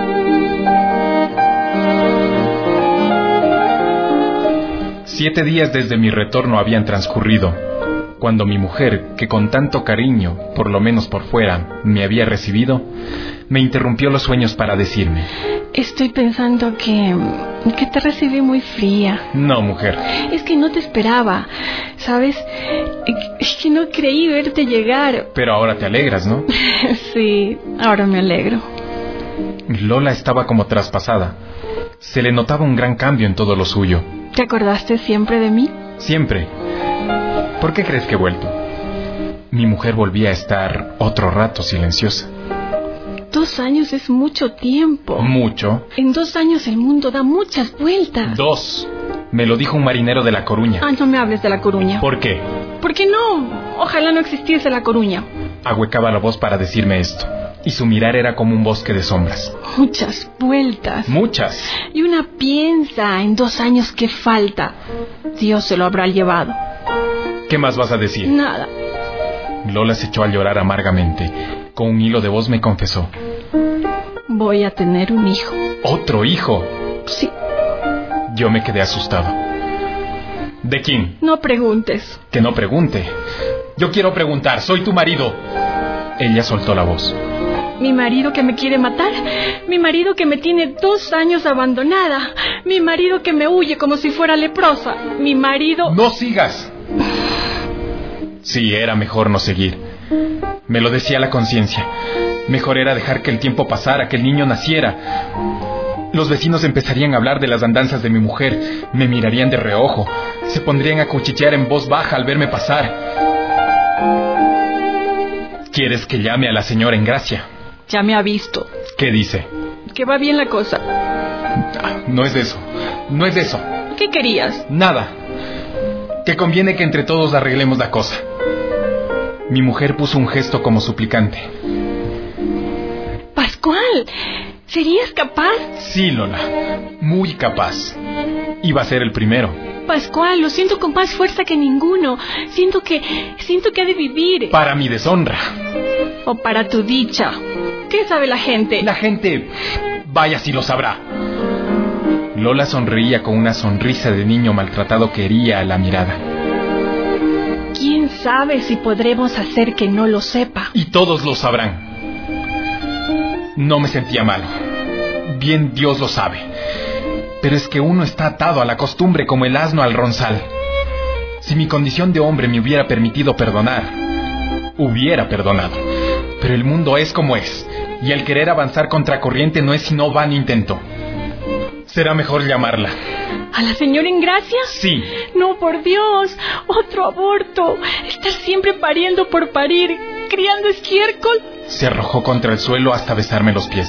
Siete días desde mi retorno habían transcurrido, cuando mi mujer, que con tanto cariño, por lo menos por fuera, me había recibido, me interrumpió los sueños para decirme: Estoy pensando que te recibí muy fría. No, mujer. Es que no te esperaba, ¿sabes? Es que no creí verte llegar. Pero ahora te alegras, ¿no? Sí, ahora me alegro. Lola estaba como traspasada. Se le notaba un gran cambio en todo lo suyo. ¿Te acordaste siempre de mí? Siempre. ¿Por qué crees que he vuelto? Mi mujer volvía a estar otro rato silenciosa. 2 años es mucho tiempo. ¿Mucho? En 2 años el mundo da muchas vueltas. 2. Me lo dijo un marinero de La Coruña. Ah, no me hables de La Coruña. ¿Por qué? ¿Por qué no? Ojalá no existiese La Coruña. Ahuecaba la voz para decirme esto, y su mirar era como un bosque de sombras. Muchas vueltas. Muchas. Y una piensa en 2 años que falta. Dios se lo habrá llevado. ¿Qué más vas a decir? Nada. Lola se echó a llorar amargamente. Con un hilo de voz me confesó: Voy a tener un hijo. ¿Otro hijo? Sí. Yo me quedé asustado. ¿De quién? No preguntes. Que no pregunte. Yo quiero preguntar, soy tu marido. Ella soltó la voz. Mi marido que me quiere matar. Mi marido que me tiene 2 años abandonada. Mi marido que me huye como si fuera leprosa. Mi marido... ¡No sigas! Sí, era mejor no seguir. Me lo decía la conciencia. Mejor era dejar que el tiempo pasara, que el niño naciera. Los vecinos empezarían a hablar de las andanzas de mi mujer. Me mirarían de reojo. Se pondrían a cuchichear en voz baja al verme pasar. ¿Quieres que llame a la señora Engracia? Ya me ha visto. ¿Qué dice? Que va bien la cosa. No es eso. No es eso. ¿Qué querías? Nada. Que conviene que entre todos arreglemos la cosa. Mi mujer puso un gesto como suplicante. Pascual, ¿serías capaz? Sí, Lola. Muy capaz. Iba a ser el primero. Pascual, lo siento con más fuerza que ninguno. Siento que ha de vivir. Para mi deshonra. O para tu dicha. ¿Qué sabe la gente? La gente, vaya si lo sabrá. Lola sonreía con una sonrisa de niño maltratado que hería a la mirada. ¿Quién sabe si podremos hacer que no lo sepa? Y todos lo sabrán. No me sentía malo. Bien Dios lo sabe. Pero es que uno está atado a la costumbre como el asno al ronzal. Si mi condición de hombre me hubiera permitido perdonar, hubiera perdonado. Pero el mundo es como es, y el querer avanzar contracorriente no es sino vano intento. Será mejor llamarla. ¿A la señora Engracia? Sí. No, por Dios, otro aborto. Estar siempre pariendo por parir, criando estiércol. Se arrojó contra el suelo hasta besarme los pies.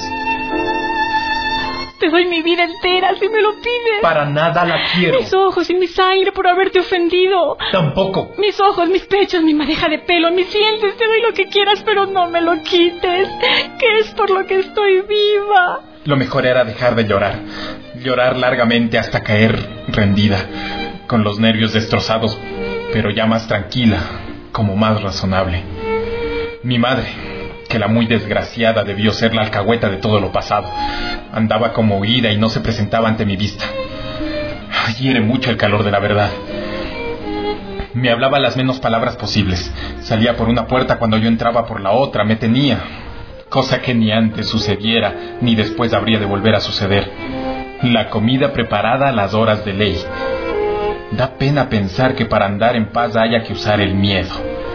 Te doy mi vida entera si me lo pides. Para nada la quiero. Mis ojos y mi sangre por haberte ofendido. Tampoco. Mis ojos, mis pechos, mi madeja de pelo, mis dientes. Te doy lo que quieras, pero no me lo quites. Que es por lo que estoy viva. Lo mejor era dejar de llorar. Llorar largamente hasta caer rendida, con los nervios destrozados, pero ya más tranquila, como más razonable. Mi madre, que la muy desgraciada debió ser la alcahueta de todo lo pasado, andaba como huida y no se presentaba ante mi vista. Hiere mucho el calor de la verdad. Me hablaba las menos palabras posibles. Salía por una puerta cuando yo entraba por la otra. Me tenía, cosa que ni antes sucediera ni después habría de volver a suceder. La comida preparada a las horas de ley. Da pena pensar que para andar en paz haya que usar el miedo.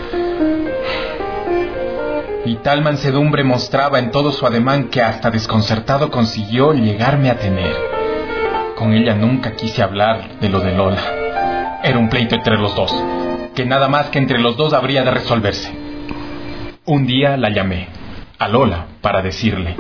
Y tal mansedumbre mostraba en todo su ademán que hasta desconcertado consiguió llegarme a tener. Con ella nunca quise hablar de lo de Lola. Era un pleito entre los dos, que nada más que entre los dos habría de resolverse. Un día la llamé, a Lola, para decirle: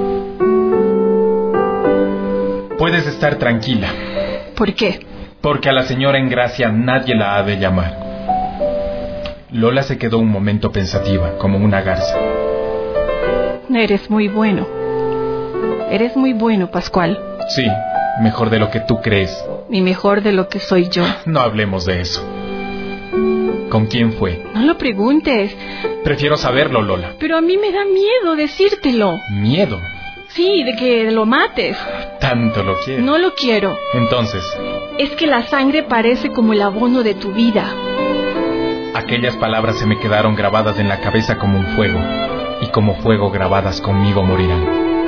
puedes estar tranquila. ¿Por qué? Porque a la señora Engracia nadie la ha de llamar. Lola se quedó un momento pensativa, como una garza. Eres muy bueno. Eres muy bueno, Pascual. Sí, mejor de lo que tú crees. Y mejor de lo que soy yo. No hablemos de eso. ¿Con quién fue? No lo preguntes. Prefiero saberlo, Lola. Pero a mí me da miedo decírtelo. ¿Miedo? Sí, de que lo mates. Tanto lo quiero. No lo quiero. Entonces. Es que la sangre parece como el abono de tu vida. Aquellas palabras se me quedaron grabadas en la cabeza como un fuego, y como fuego grabadas conmigo morirán.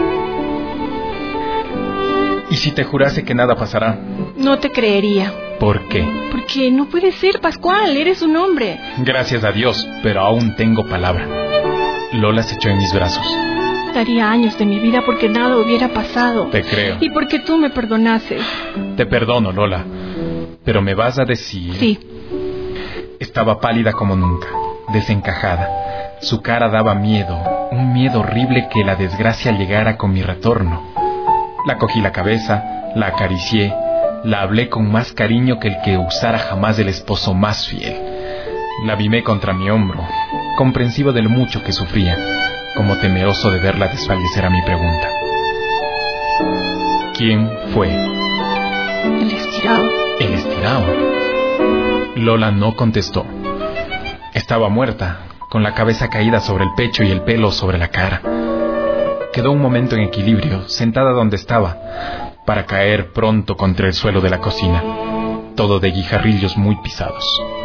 ¿Y si te jurase que nada pasará? No te creería. ¿Por qué? Porque no puede ser, Pascual, eres un hombre. Gracias a Dios, pero aún tengo palabra. Lola se echó en mis brazos. Daría años de mi vida porque nada hubiera pasado. Te creo. Y porque tú me perdonases. Te perdono, Lola, pero me vas a decir... Sí. Estaba pálida como nunca, desencajada. Su cara daba miedo, un miedo horrible que la desgracia llegara con mi retorno. La cogí la cabeza, la acaricié, la hablé con más cariño que el que usara jamás el esposo más fiel. La vimé contra mi hombro, comprensivo del mucho que sufría, como temeroso de verla desfallecer a mi pregunta. ¿Quién fue? El estirado. El estirado. Lola no contestó. Estaba muerta, con la cabeza caída sobre el pecho y el pelo sobre la cara. Quedó un momento en equilibrio, sentada donde estaba, para caer pronto contra el suelo de la cocina, todo de guijarrillos muy pisados.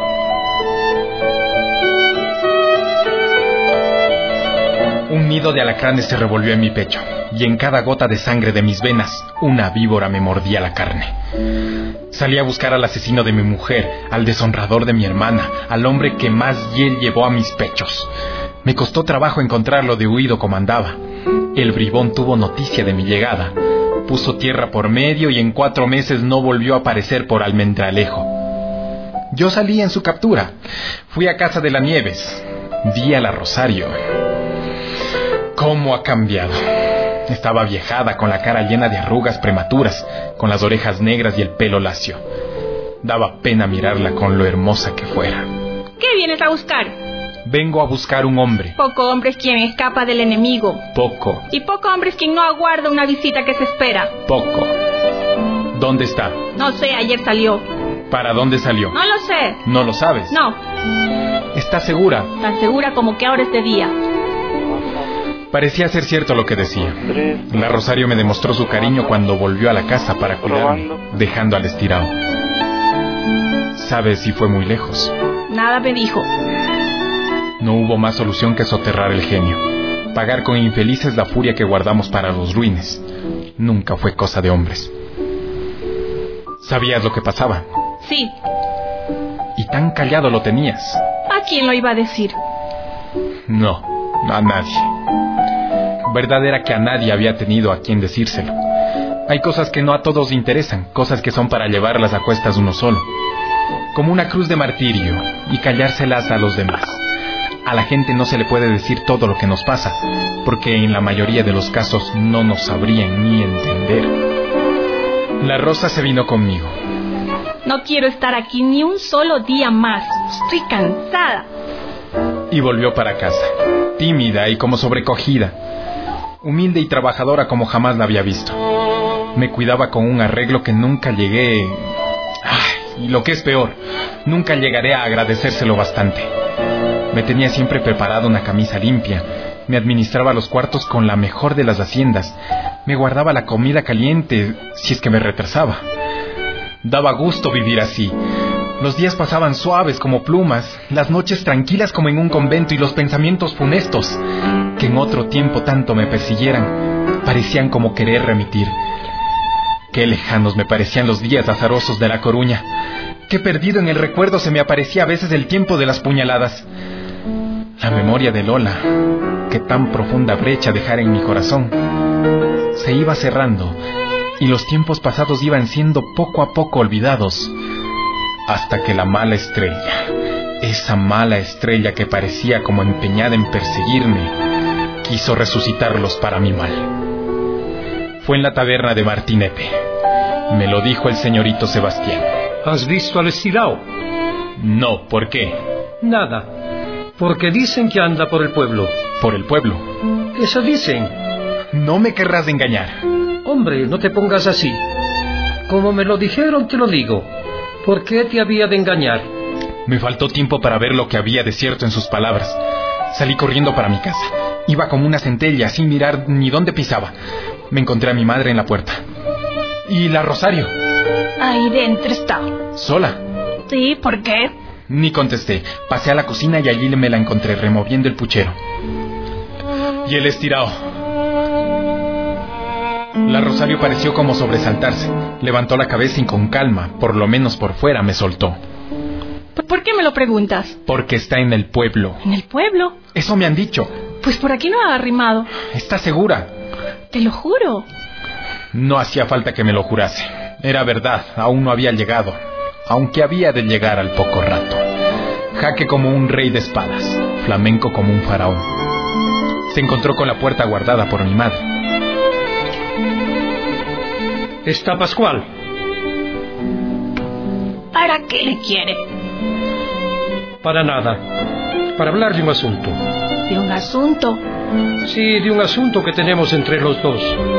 Un nido de alacranes se revolvió en mi pecho, y en cada gota de sangre de mis venas, una víbora me mordía la carne. Salí a buscar al asesino de mi mujer, al deshonrador de mi hermana, al hombre que más hiel llevó a mis pechos. Me costó trabajo encontrarlo de huido como andaba. El bribón tuvo noticia de mi llegada. Puso tierra por medio y en 4 meses no volvió a aparecer por Almendralejo. Yo salí en su captura. Fui a casa de la Nieves. Vi a la Rosario. ¿Cómo ha cambiado? Estaba viejada, con la cara llena de arrugas prematuras, con las orejas negras y el pelo lacio. Daba pena mirarla con lo hermosa que fuera. ¿Qué vienes a buscar? Vengo a buscar un hombre. Poco hombre es quien escapa del enemigo. Poco. Y poco hombre es quien no aguarda una visita que se espera. Poco. ¿Dónde está? No sé, ayer salió. ¿Para dónde salió? No lo sé. ¿No lo sabes? No. ¿Estás segura? Tan segura como que ahora es de día. Parecía ser cierto lo que decía. La Rosario me demostró su cariño cuando volvió a la casa para cuidarme, dejando al Estirao. ¿Sabes si fue muy lejos? Nada me dijo. No hubo más solución que soterrar el genio. Pagar con infelices la furia que guardamos para los ruines. Nunca fue cosa de hombres. ¿Sabías lo que pasaba? Sí. Y tan callado lo tenías. ¿A quién lo iba a decir? No, a nadie. Verdad era que a nadie había tenido a quien decírselo. Hay cosas que no a todos interesan, cosas que son para llevarlas a cuestas uno solo. Como una cruz de martirio, y callárselas a los demás. A la gente no se le puede decir todo lo que nos pasa, porque en la mayoría de los casos no nos sabrían ni entender. La Rosa se vino conmigo. No quiero estar aquí ni un solo día más. Estoy cansada. Y volvió para casa, tímida y como sobrecogida. Humilde y trabajadora como jamás la había visto. Me cuidaba con un arreglo que nunca llegué... y lo que es peor, nunca llegaré a agradecérselo bastante. Me tenía siempre preparada una camisa limpia, me administraba los cuartos con la mejor de las haciendas, me guardaba la comida caliente si es que me retrasaba. Daba gusto vivir así. Los días pasaban suaves como plumas, las noches tranquilas como en un convento y los pensamientos funestos, que en otro tiempo tanto me persiguieran, parecían como querer remitir. Qué lejanos me parecían los días azarosos de La Coruña. Qué perdido en el recuerdo se me aparecía a veces el tiempo de las puñaladas. La memoria de Lola, que tan profunda brecha dejara en mi corazón, se iba cerrando y los tiempos pasados iban siendo poco a poco olvidados, hasta que la mala estrella, esa mala estrella que parecía como empeñada en perseguirme, quiso resucitarlos para mi mal. Fue en la taberna de Martinete. Me lo dijo el señorito Sebastián. ¿Has visto al Estirao? No, ¿por qué? Nada, porque dicen que anda por el pueblo. ¿Por el pueblo? Eso dicen. No me querrás engañar. Hombre, no te pongas así. Como me lo dijeron, te lo digo. ¿Por qué te había de engañar? Me faltó tiempo para ver lo que había de cierto en sus palabras. Salí corriendo para mi casa. Iba como una centella, sin mirar ni dónde pisaba. Me encontré a mi madre en la puerta. ¿Y la Rosario? Ahí dentro está. ¿Sola? Sí, ¿por qué? Ni contesté. Pasé a la cocina y allí me la encontré removiendo el puchero. Y el Estirao. La Rosario pareció como sobresaltarse. Levantó la cabeza y con calma, por lo menos por fuera, me soltó. ¿Por qué me lo preguntas? Porque está en el pueblo. ¿En el pueblo? Eso me han dicho. Pues por aquí no ha arrimado. ¿Estás segura? Te lo juro. No hacía falta que me lo jurase. Era verdad, aún no había llegado, aunque había de llegar al poco rato. Jaque como un rey de espadas, flamenco como un faraón. Se encontró con la puerta guardada por mi madre. ¿Está Pascual? ¿Para qué le quiere? Para nada. Para hablar de un asunto. ¿De un asunto? Sí, de un asunto que tenemos entre los dos.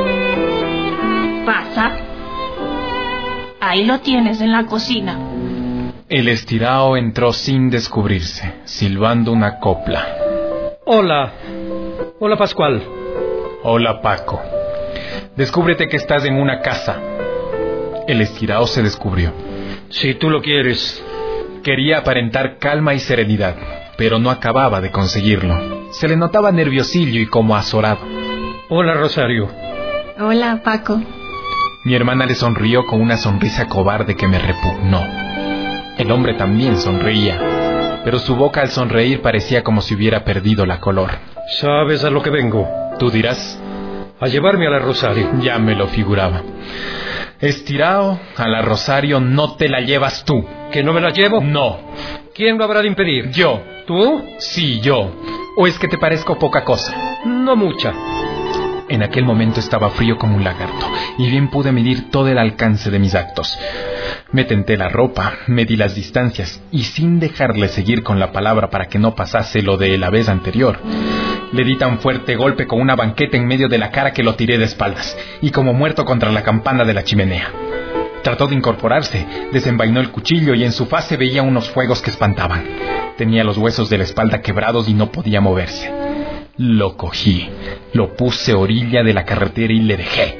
¿Pasa? Ahí lo tienes en la cocina. El Estirao entró sin descubrirse, silbando una copla. Hola. Hola, Pascual. Hola, Paco. Descúbrete que estás en una casa. El Estirao se descubrió. Si tú lo quieres. Quería aparentar calma y serenidad, pero no acababa de conseguirlo. Se le notaba nerviosillo y como azorado. Hola, Rosario. Hola, Paco. Mi hermana le sonrió con una sonrisa cobarde que me repugnó. El hombre también sonreía, pero su boca al sonreír parecía como si hubiera perdido la color. ¿Sabes a lo que vengo? Tú dirás. A llevarme a la Rosario. Ya me lo figuraba. Estirao, a la Rosario no te la llevas tú. ¿Que no me la llevo? No. ¿Quién lo habrá de impedir? Yo. ¿Tú? Sí, yo. ¿O es que te parezco poca cosa? No mucha. En aquel momento estaba frío como un lagarto, y bien pude medir todo el alcance de mis actos. Me tenté la ropa, medí las distancias, y sin dejarle seguir con la palabra para que no pasase lo de la vez anterior, le di tan fuerte golpe con una banqueta en medio de la cara que lo tiré de espaldas, y como muerto contra la campana de la chimenea. Trató de incorporarse, desenvainó el cuchillo y en su faz se veía unos fuegos que espantaban. Tenía los huesos de la espalda quebrados y no podía moverse. Lo cogí, lo puse a orilla de la carretera y le dejé.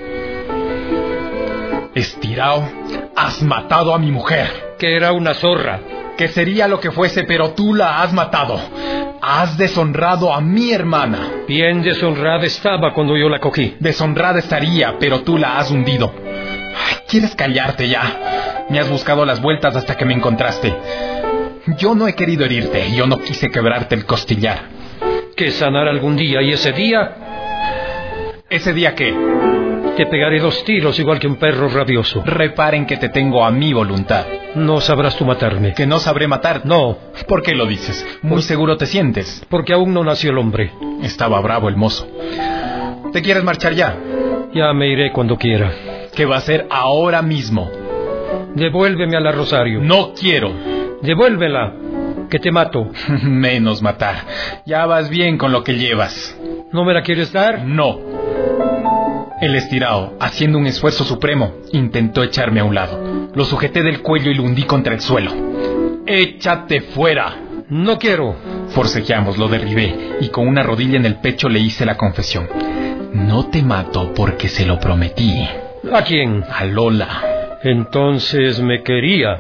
Estirao, has matado a mi mujer. Que era una zorra. Que sería lo que fuese, pero tú la has matado. Has deshonrado a mi hermana. Bien deshonrada estaba cuando yo la cogí. Deshonrada estaría, pero tú la has hundido. Ay, ¿quieres callarte ya? Me has buscado las vueltas hasta que me encontraste. Yo no he querido herirte, yo no quise quebrarte el costillar. Que sanar algún día, y ese día... ¿Ese día qué? Te pegaré 2 tiros igual que un perro rabioso. Reparen que te tengo a mi voluntad. No sabrás tú matarme. ¿Que no sabré matar? No. ¿Por qué lo dices? Muy seguro te sientes. Porque aún no nació el hombre. Estaba bravo el mozo. ¿Te quieres marchar ya? Ya me iré cuando quiera. ¿Qué va a ser ahora mismo? Devuélveme a la Rosario. No quiero. Devuélvela, que te mato. Menos matar. Ya vas bien con lo que llevas. ¿No me la quieres dar? No. El estirao, haciendo un esfuerzo supremo, intentó echarme a un lado. Lo sujeté del cuello y lo hundí contra el suelo. ¡Échate fuera! No quiero. Forcejeamos, lo derribé y con una rodilla en el pecho le hice la confesión. No te mato porque se lo prometí. ¿A quién? A Lola. Entonces me quería.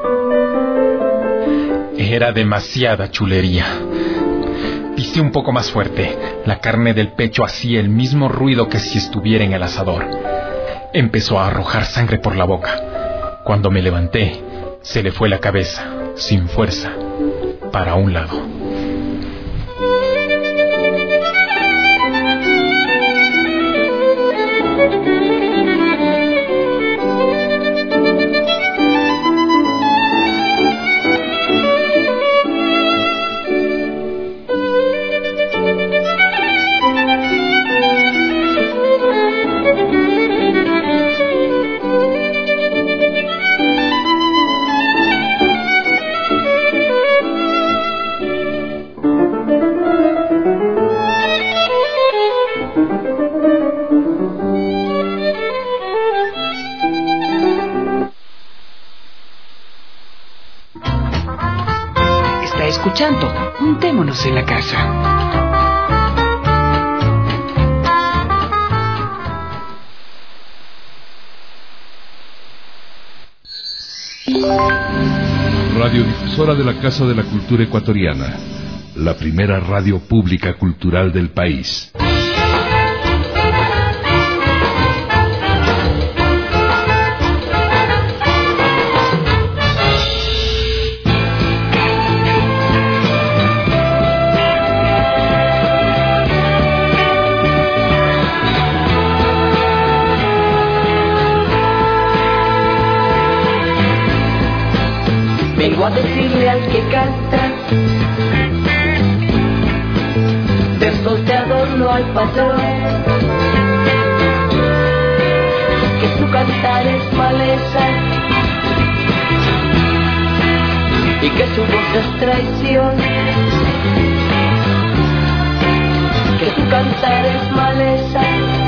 Era demasiada chulería. Pisé un poco más fuerte. La carne del pecho hacía el mismo ruido que si estuviera en el asador. Empezó a arrojar sangre por la boca. Cuando me levanté, se le fue la cabeza, sin fuerza, para un lado. Escuchando, juntémonos en la casa. Radiodifusora de la Casa de la Cultura Ecuatoriana, la primera radio pública cultural del país. Vengo a decirle al que canta, versos de adorno al patrón, que su cantar es maleza y que su voz es traición, que su cantar es maleza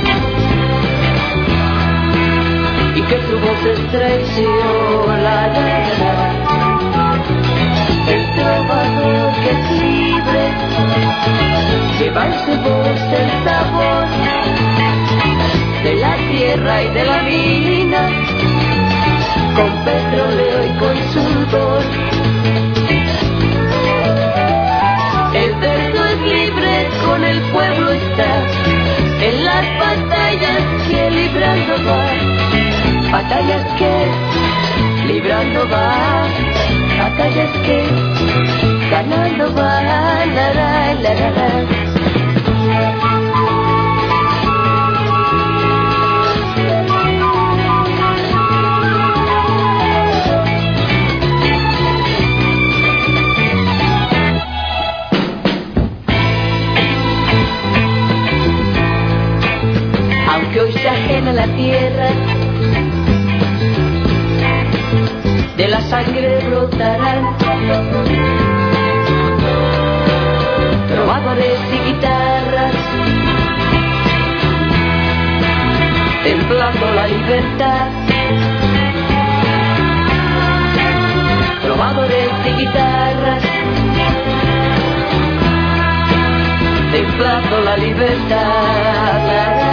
y que su voz es traición. La, la, la. El trovador que es libre lleva en su voz el sabor de la tierra y de la mina, con petróleo y con sudor. El verso es libre, con el pueblo está, en las batallas que librando va, batallas que librando va, batallas que ganando va, la la la la la. a la tierra, de la sangre brotarán trovadores y guitarras, templando la libertad. Trovadores y guitarras, templando la libertad.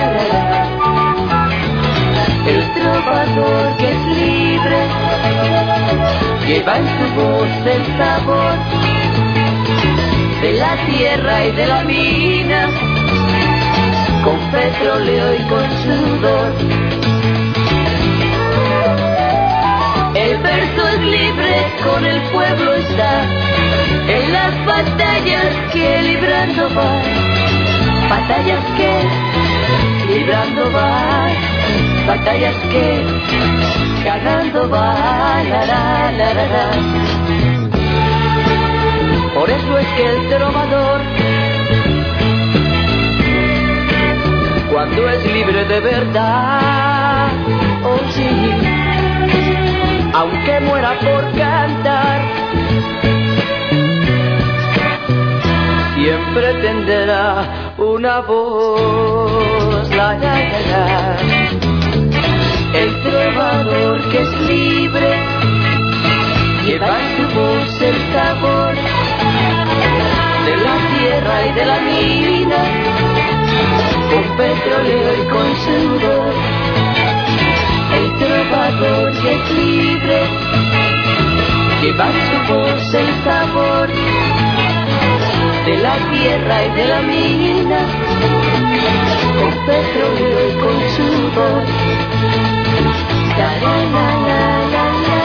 El trovador que es libre lleva en su voz el sabor de la tierra y de la mina, con petróleo y con sudor. El verso es libre, con el pueblo está, en las batallas que librando va, batallas que librando va, batallas que ganando va, la, la, la, la, la. Por eso es que el trovador, cuando es libre de verdad, oh sí, aunque muera por cantar, siempre tendrá una voz, la, la, la, la. El trovador que es libre lleva en su voz el sabor de la tierra y de la mina, con petróleo y con sudor. El trovador que es libre lleva en su voz el sabor de la tierra y de la mina, con petróleo y con sudor. La, la, la, la, la, la.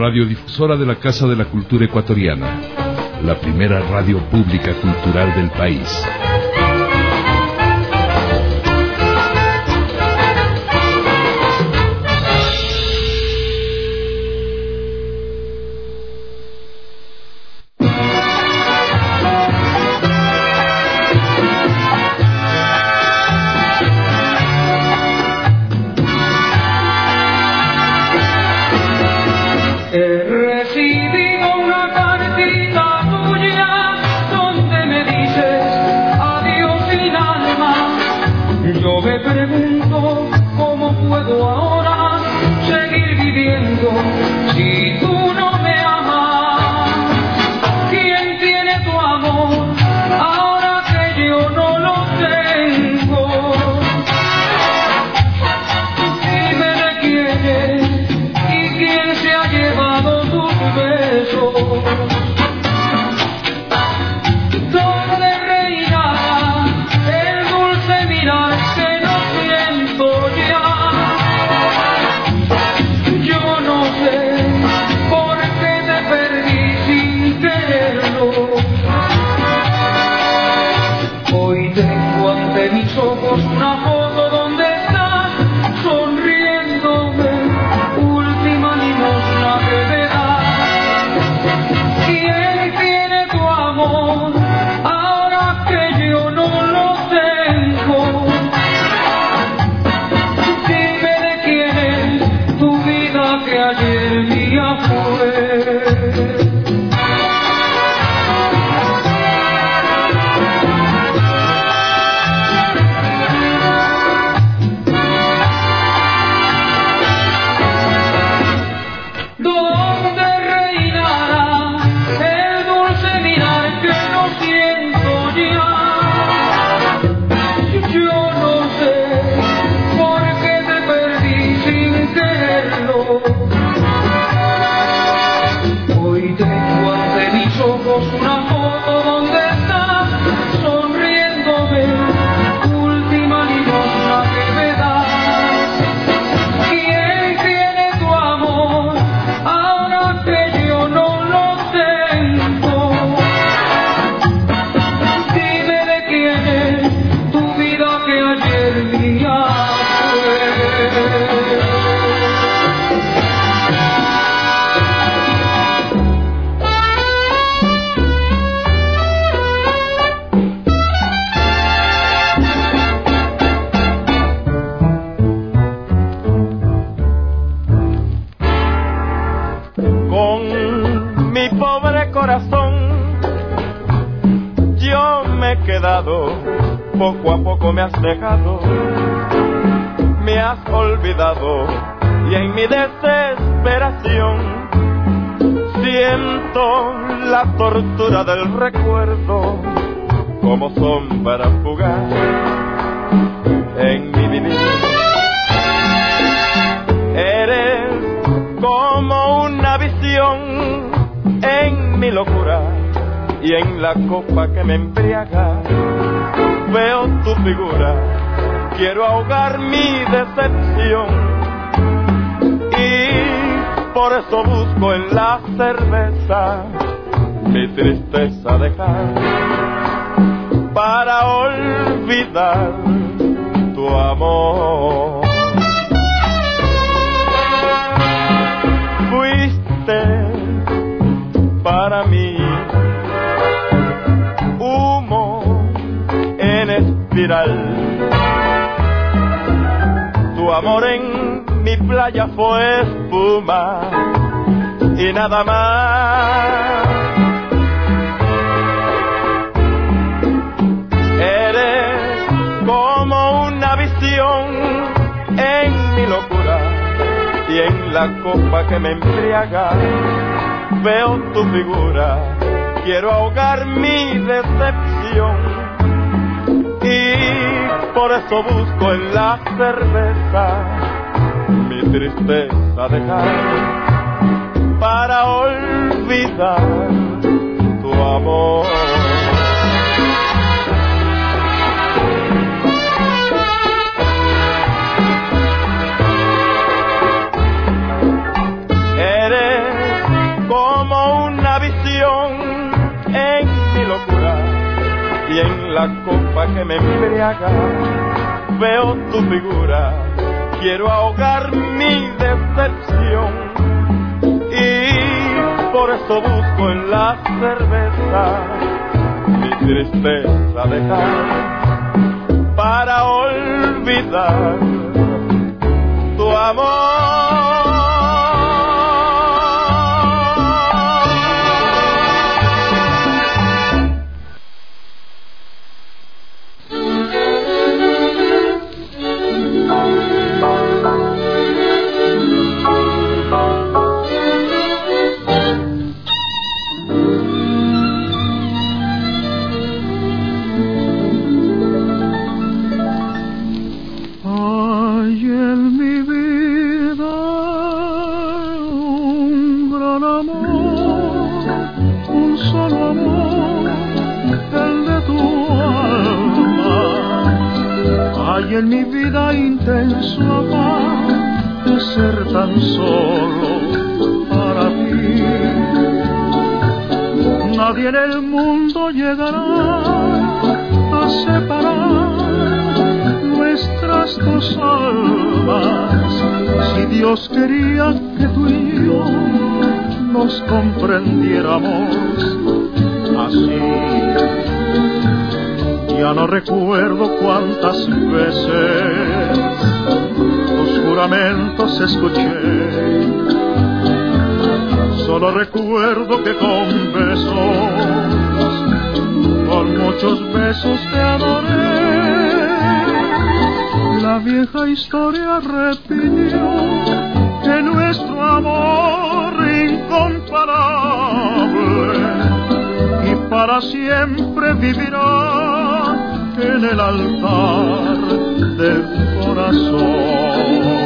radiodifusora de la Casa de la Cultura Ecuatoriana, la primera radio pública cultural del país. Poco a poco me has dejado, me has olvidado y en mi desesperación siento la tortura del recuerdo como sombra fugaz en mi vivir. Eres como una visión en mi locura y en la copa que me embriaga veo tu figura, quiero ahogar mi decepción y por eso busco en la cerveza mi tristeza dejar para olvidar tu amor. Fuiste para mí tu amor en mi playa fue espuma y nada más. Eres como una visión en mi locura y en la copa que me embriaga veo tu figura, quiero ahogar mi decepción y por eso busco en la cerveza mi tristeza dejar para olvidar tu amor. Eres y en la copa que me embriaga veo tu figura, quiero ahogar mi decepción y por eso busco en la cerveza mi tristeza dejar para olvidar tu amor. Hay en mi vida intenso afán de ser tan solo para ti. Nadie en el mundo llegará a separar nuestras dos almas. Si Dios quería que tú y yo nos comprendiéramos así. Ya no recuerdo cuántas veces tus juramentos escuché. Solo recuerdo que con besos, con muchos besos te adoré. La vieja historia repitió que nuestro amor incomparable y para siempre vivirá en el altar del corazón.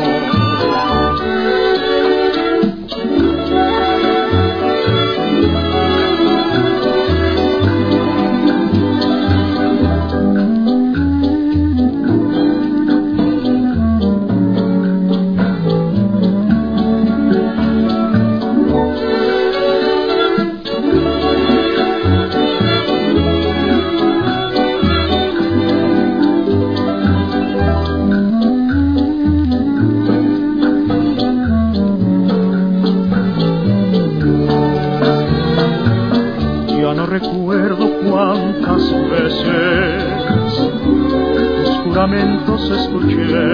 Recuerdo cuántas veces tus juramentos escuché.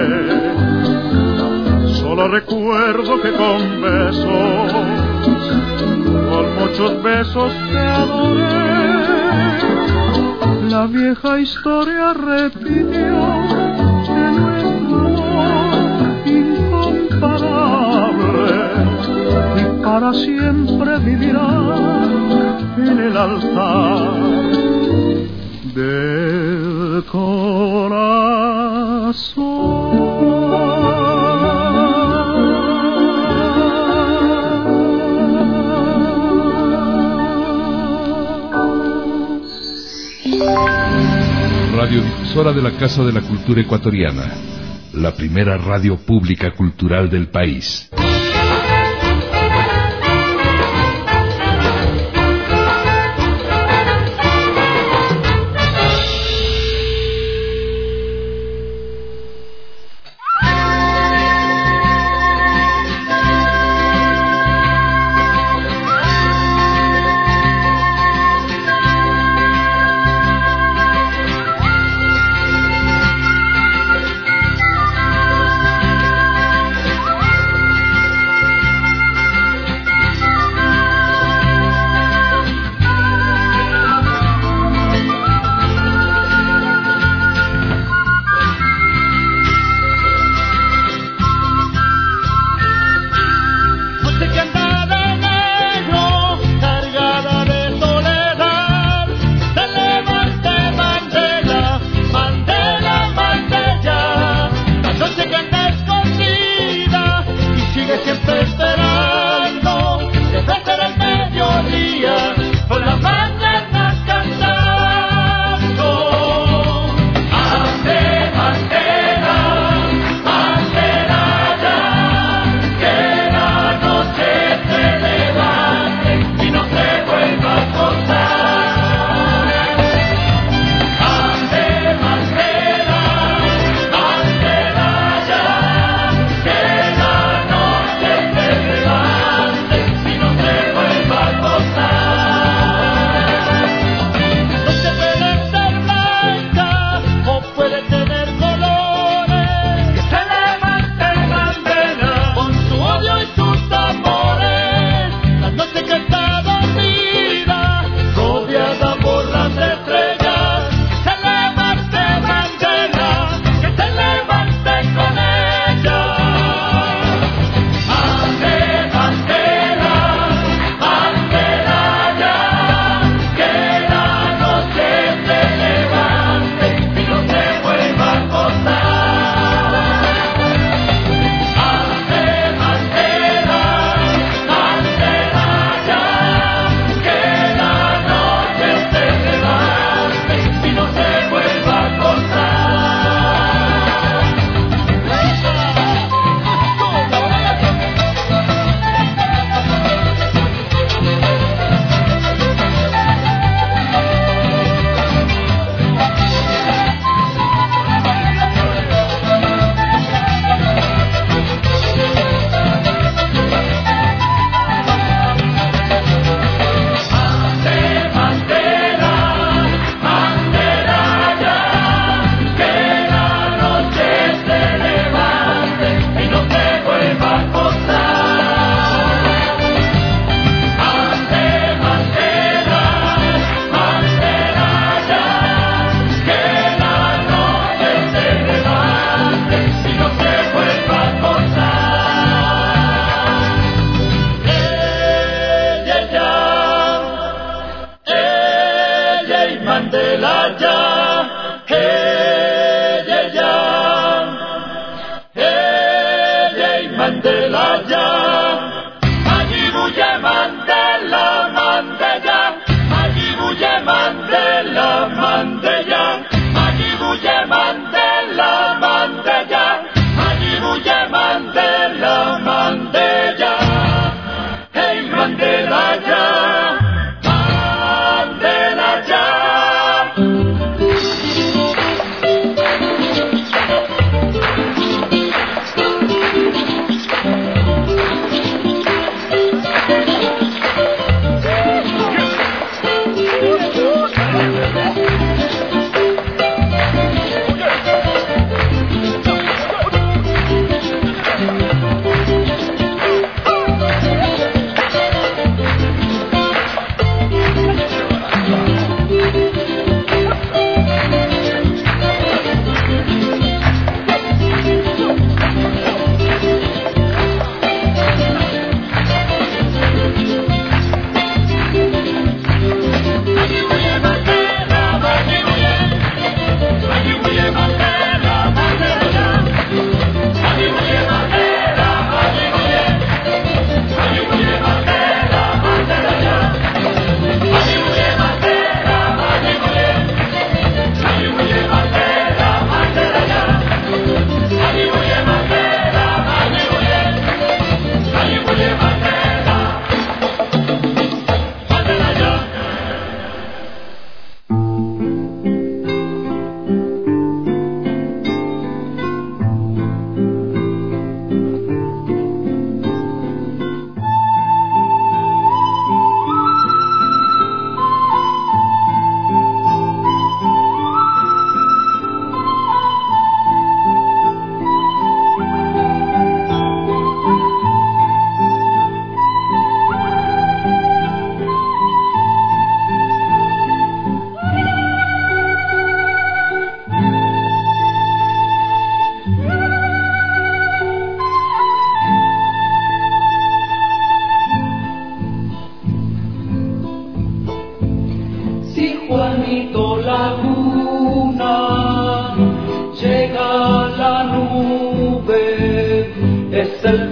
Solo recuerdo que con besos, con muchos besos te adoré. La vieja historia repitió que nuestro amor incomparable y para siempre vivirá en el altar del Radiodifusora de la Casa de la Cultura Ecuatoriana, la primera radio pública cultural del país.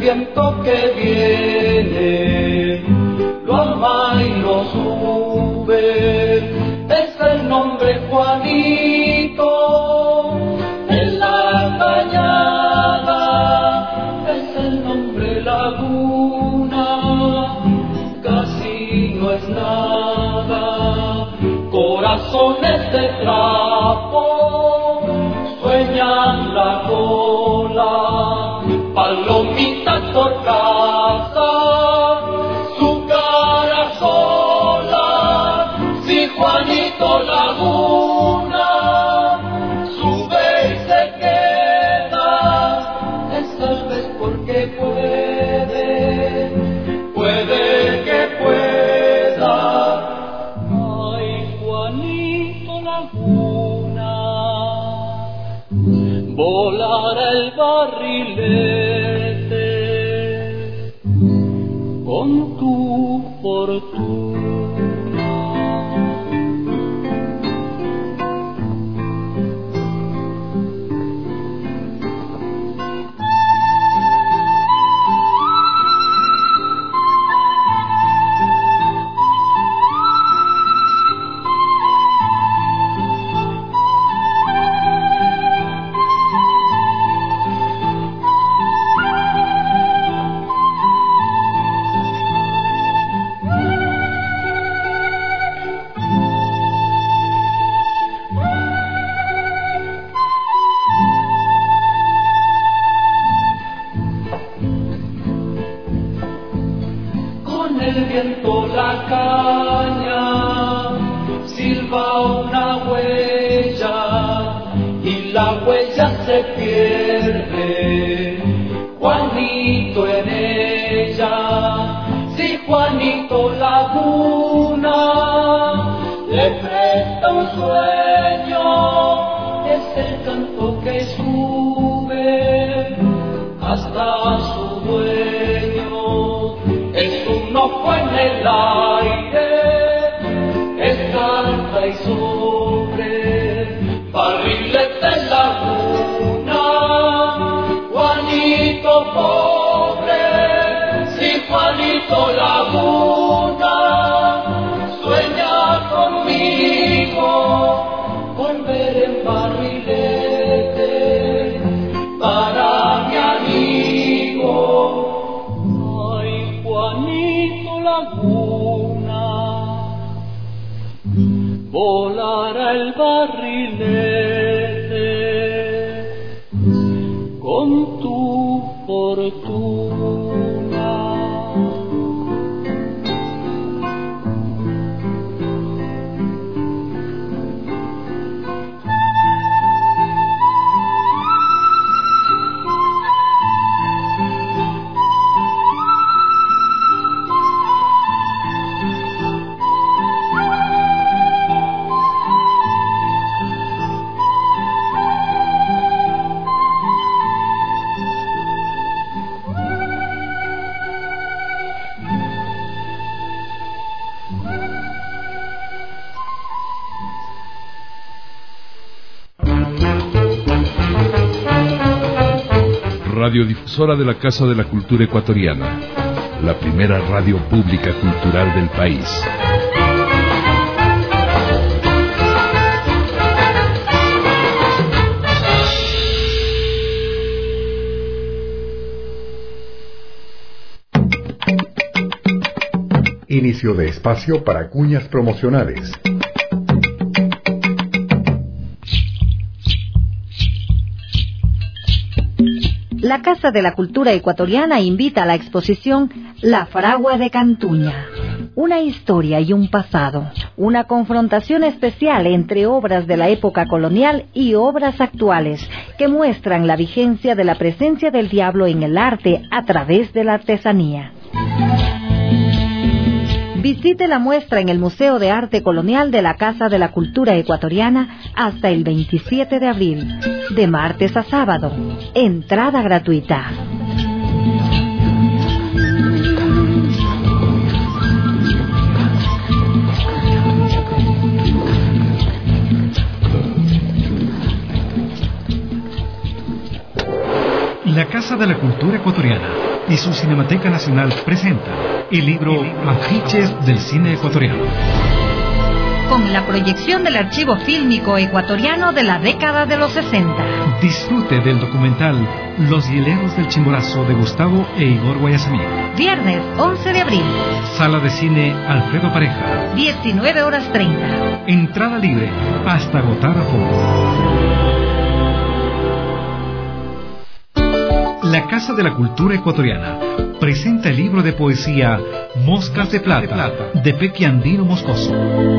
viento que viene, lo ama y lo sube, es el nombre Juanito, en la cañada, es el nombre Laguna, casi no es nada, corazones de trapo, sueñan la cola, palomitas por casa, su cara sola, si Juanito Laguna sube y se queda, es tal vez porque puede que pueda. Ay, Juanito Laguna, volará el barrilete con tu fortuna. El viento la caña silba una huella y la huella se pierde, Juanito en ella. Si Juanito Laguna le presta un sueño, es el canto que sube hasta su dueño. Es un ojo en el aire, es carta y sobre, barriles de Laguna, Juanito pobre, si Juanito Laguna sueña conmigo, volver en barrilete para mi amigo. Juanito Laguna, volará el barrilete con tu fortuna. Radiodifusora de la Casa de la Cultura Ecuatoriana, la primera radio pública cultural del país. Inicio de espacio para cuñas promocionales. La Casa de la Cultura Ecuatoriana invita a la exposición La Fragua de Cantuña. Una historia y un pasado. Una confrontación especial entre obras de la época colonial y obras actuales que muestran la vigencia de la presencia del diablo en el arte a través de la artesanía. Visite la muestra en el Museo de Arte Colonial de la Casa de la Cultura Ecuatoriana hasta el 27 de abril, de martes a sábado. Entrada gratuita. La Casa de la Cultura Ecuatoriana y su Cinemateca Nacional presenta el libro Afiches del Cine Ecuatoriano. Con la proyección del archivo fílmico ecuatoriano de la década de los 60. Disfrute del documental Los Hieleros del Chimborazo de Gustavo e Igor Guayasamín. Viernes 11 de abril. Sala de Cine Alfredo Pareja. 19:30. Entrada libre hasta agotar aforo. La Casa de la Cultura Ecuatoriana presenta el libro de poesía Moscas de Plata, de Pequi Andino Moscoso.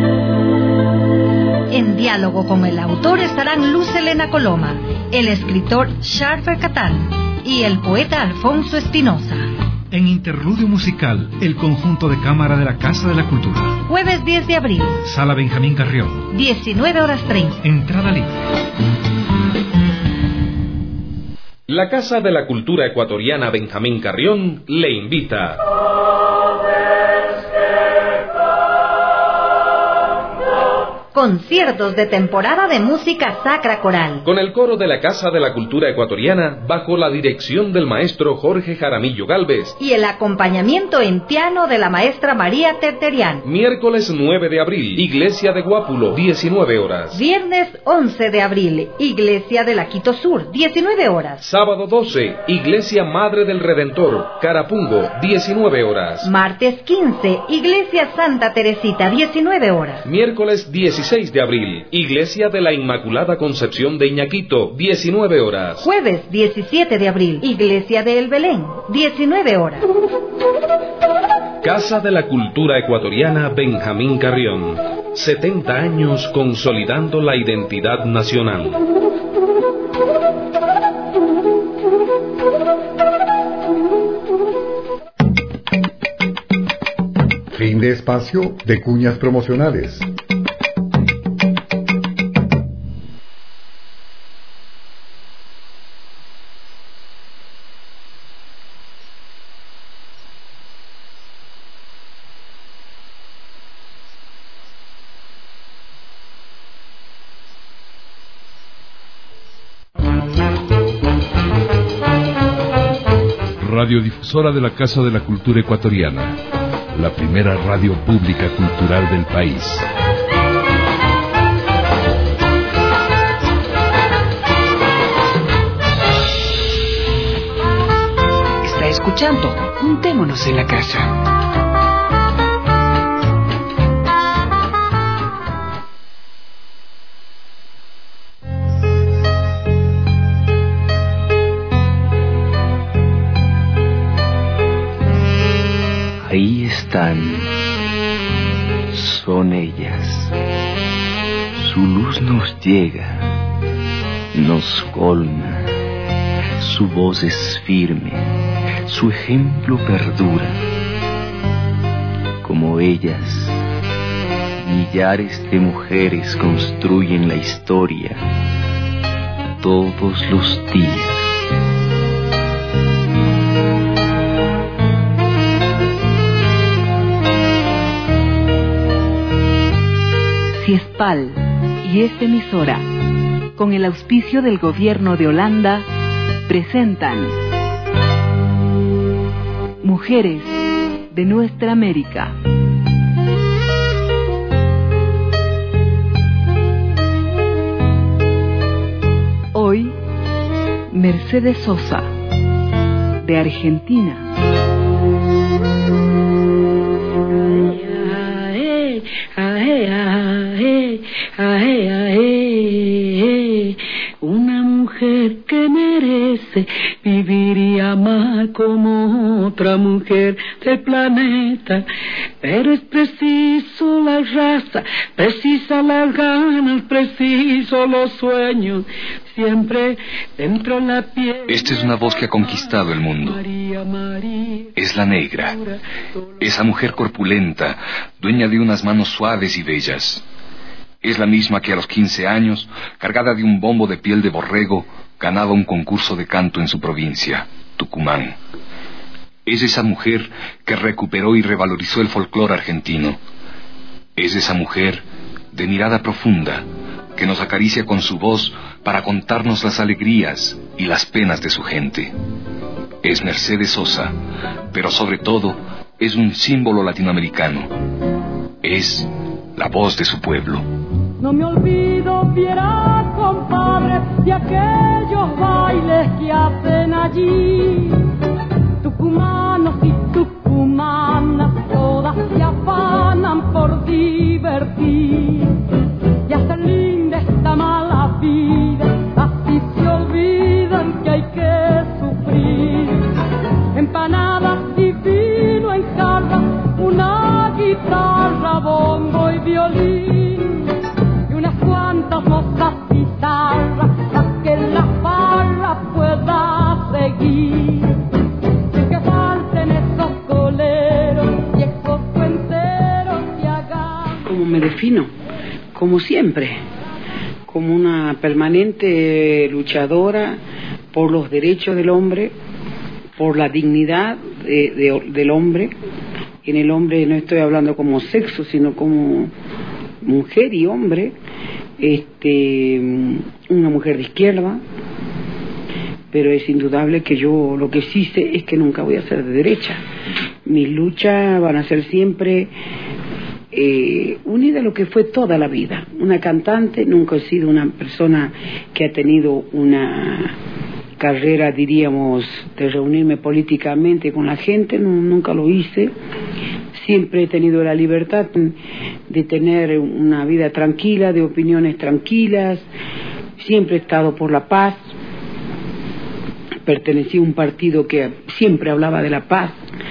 En diálogo con el autor estarán Luz Helena Coloma, el escritor Sharfer Catán y el poeta Alfonso Espinosa. En interludio musical, el conjunto de cámara de la Casa de la Cultura. Jueves 10 de abril. Sala Benjamín Carrión. 19:30. Entrada libre. La Casa de la Cultura Ecuatoriana Benjamín Carrión le invita. Conciertos de temporada de música sacra coral. Con el coro de la Casa de la Cultura Ecuatoriana, bajo la dirección del maestro Jorge Jaramillo Gálvez. Y el acompañamiento en piano de la maestra María Terterian. Miércoles 9 de abril, Iglesia de Guápulo, 19 horas. Viernes 11 de abril, Iglesia de la Quito Sur, 19 horas. Sábado 12, Iglesia Madre del Redentor, Carapungo, 19 horas. Martes 15, Iglesia Santa Teresita, 19 horas. Miércoles 16 de abril, Iglesia de la Inmaculada Concepción de Iñaquito, 19 horas. Jueves 17 de abril, Iglesia de El Belén, 19 horas. Casa de la Cultura Ecuatoriana Benjamín Carrión, 70 años consolidando la identidad nacional. Fin de espacio de cuñas promocionales. Radiodifusora de la Casa de la Cultura Ecuatoriana, la primera radio pública cultural del país. Está escuchando Juntémonos en la Casa. Ahí están, son ellas. Su luz nos llega, nos colma. Su voz es firme, su ejemplo perdura. Como ellas, millares de mujeres construyen la historia todos los días. Ciespal y esta emisora, con el auspicio del Gobierno de Holanda, presentan Mujeres de Nuestra América. Hoy, Mercedes Sosa, de Argentina. Una mujer que merece vivir y amar como otra mujer del planeta, pero es preciso la raza, precisa las ganas, preciso los sueños, siempre dentro de la piel. Esta es una voz que ha conquistado el mundo. Es la negra, esa mujer corpulenta, dueña de unas manos suaves y bellas. Es la misma que a los 15 años, cargada de un bombo de piel de borrego, ganaba un concurso de canto en su provincia, Tucumán. Es esa mujer que recuperó y revalorizó el folclore argentino. Es esa mujer de mirada profunda, que nos acaricia con su voz para contarnos las alegrías y las penas de su gente. Es Mercedes Sosa, pero sobre todo es un símbolo latinoamericano. Es la voz de su pueblo. No me olvido, viera, compadre, de aquellos bailes que hacen allí. Tucumanos y tucumanas, todas se afanan por divertir. Y hacen linda esta mala vida, así se olvidan que hay que sufrir. Empanadas y vino en jarra, una guitarra, bombo y violín, y unas cuantas mozas guitarras, para que la farra pueda seguir. Sin que falten esos coleros y esos cuenteros que hagan. ¿Cómo me defino? Como siempre, como una permanente luchadora por los derechos del hombre, por la dignidad del hombre. En el hombre no estoy hablando como sexo, sino como mujer y hombre. Una mujer de izquierda, pero es indudable que yo lo que sí sé es que nunca voy a ser de derecha. Mis luchas van a ser siempre unida a lo que fue toda la vida. Una cantante, nunca he sido una persona que ha tenido una carrera, diríamos, de reunirme políticamente con la gente, nunca lo hice. Siempre he tenido la libertad de tener una vida tranquila, de opiniones tranquilas. Siempre he estado por la paz. Pertenecí a un partido que siempre hablaba de la paz.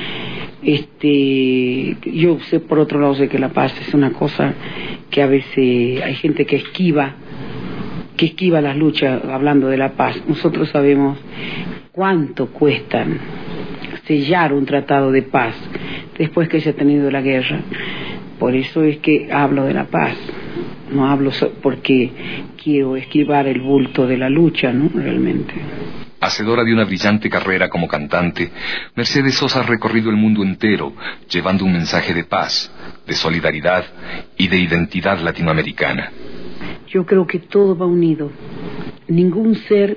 Yo sé, por otro lado, sé que la paz es una cosa que a veces hay gente que esquiva las luchas hablando de la paz. Nosotros sabemos cuánto cuestan sellar un tratado de paz después que se ha tenido la guerra. Por eso es que hablo de la paz. No hablo porque quiero esquivar el bulto de la lucha, ¿no? Realmente. Hacedora de una brillante carrera como cantante, Mercedes Sosa ha recorrido el mundo entero, llevando un mensaje de paz, de solidaridad y de identidad latinoamericana. Yo creo que todo va unido. Ningún ser,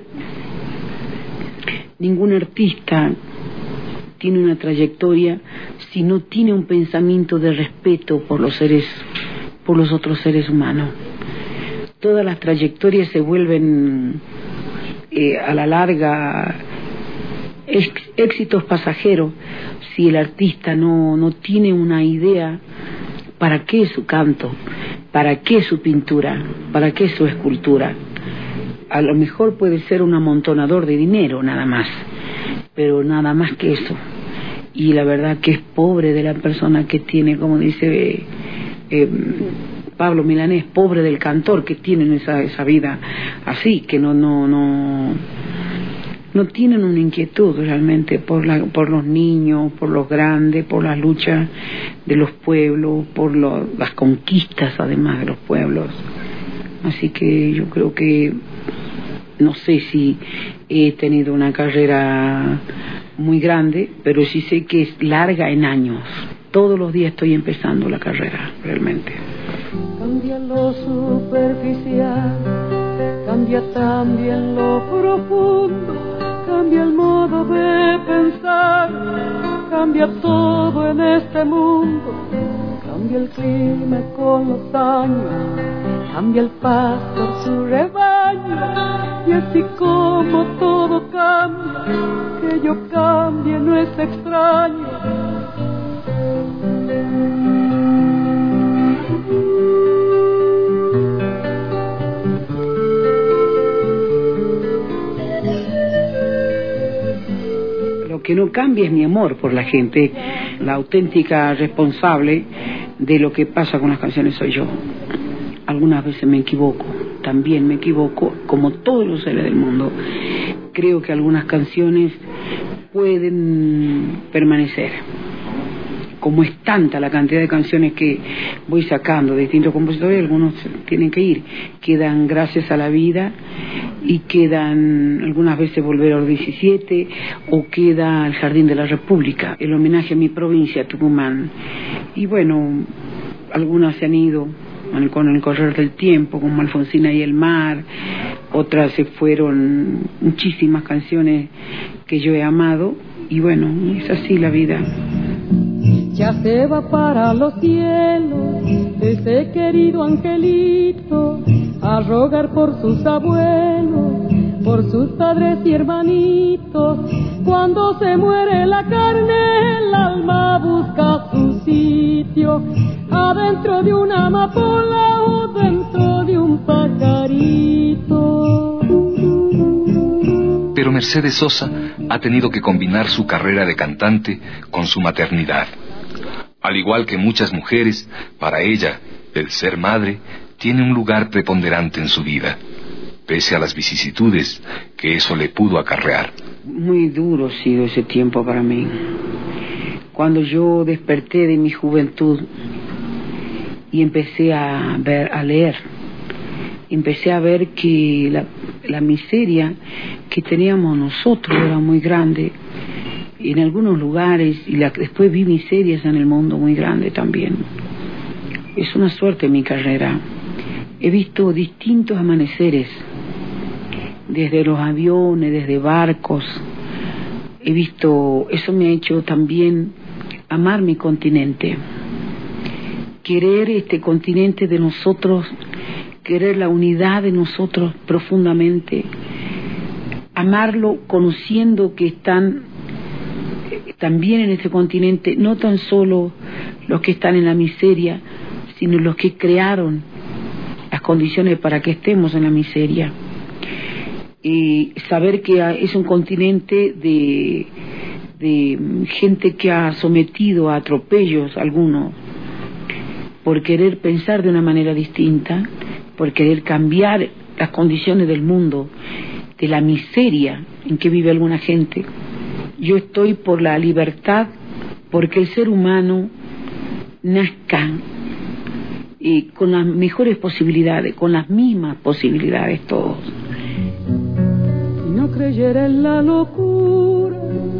ningún artista tiene una trayectoria si no tiene un pensamiento de respeto por los otros seres humanos. Todas las trayectorias se vuelven a la larga éxitos pasajeros si el artista no tiene una idea para qué su canto, para qué su pintura, para qué su escultura. A lo mejor puede ser un amontonador de dinero nada más, pero nada más que eso. Y la verdad que es pobre de la persona que tiene, como dice Pablo Milanés, pobre del cantor que tienen esa vida así, que no tienen una inquietud realmente por los niños, por los grandes, por las luchas de los pueblos, por las conquistas además de los pueblos. Así que yo creo que no sé si he tenido una carrera muy grande, pero sí sé que es larga en años. Todos los días estoy empezando la carrera, realmente. Cambia lo superficial, cambia también lo profundo, cambia el modo de pensar, cambia todo en este mundo, cambia el clima con los años, cambia el pastor su rebaño, y así como todo cambia, que yo cambie no es extraño. Lo que no cambia es mi amor por la gente. La auténtica responsable de lo que pasa con las canciones soy yo. Algunas veces me equivoco, también me equivoco, como todos los seres del mundo. Creo que algunas canciones pueden permanecer. Como es tanta la cantidad de canciones que voy sacando de distintos compositores, algunos tienen que ir. Quedan Gracias a la Vida, y quedan algunas veces Volver a los 17, o queda El Jardín de la República, el homenaje a mi provincia, Tucumán. Y bueno, algunas se han ido con el correr del tiempo, como Alfonsina y el mar, otras se fueron, muchísimas canciones que yo he amado, y bueno, es así la vida. Ya se va para los cielos ese querido angelito a rogar por sus abuelos, por sus padres y hermanitos. Cuando se muere la carne, el alma busca su sitio, adentro de una amapola o dentro de un pajarito. Pero Mercedes Sosa ha tenido que combinar su carrera de cantante con su maternidad. Al igual que muchas mujeres, para ella, el ser madre tiene un lugar preponderante en su vida, pese a las vicisitudes que eso le pudo acarrear. Muy duro ha sido ese tiempo para mí. Cuando yo desperté de mi juventud y empecé a leer, empecé a ver que la miseria que teníamos nosotros era muy grande en algunos lugares, y después vi miserias en el mundo muy grandes también. Es una suerte mi carrera. He visto distintos amaneceres, desde los aviones, desde barcos. He visto, eso me ha hecho también amar mi continente, querer este continente de nosotros, querer la unidad de nosotros profundamente, amarlo conociendo que están también en este continente no tan solo los que están en la miseria, sino los que crearon las condiciones para que estemos en la miseria. Y saber que es un continente de gente que ha sometido a atropellos algunos por querer pensar de una manera distinta, por querer cambiar las condiciones del mundo, de la miseria en que vive alguna gente. Yo estoy por la libertad, porque el ser humano nazca con las mejores posibilidades, con las mismas posibilidades todos. Si no creyera en la locura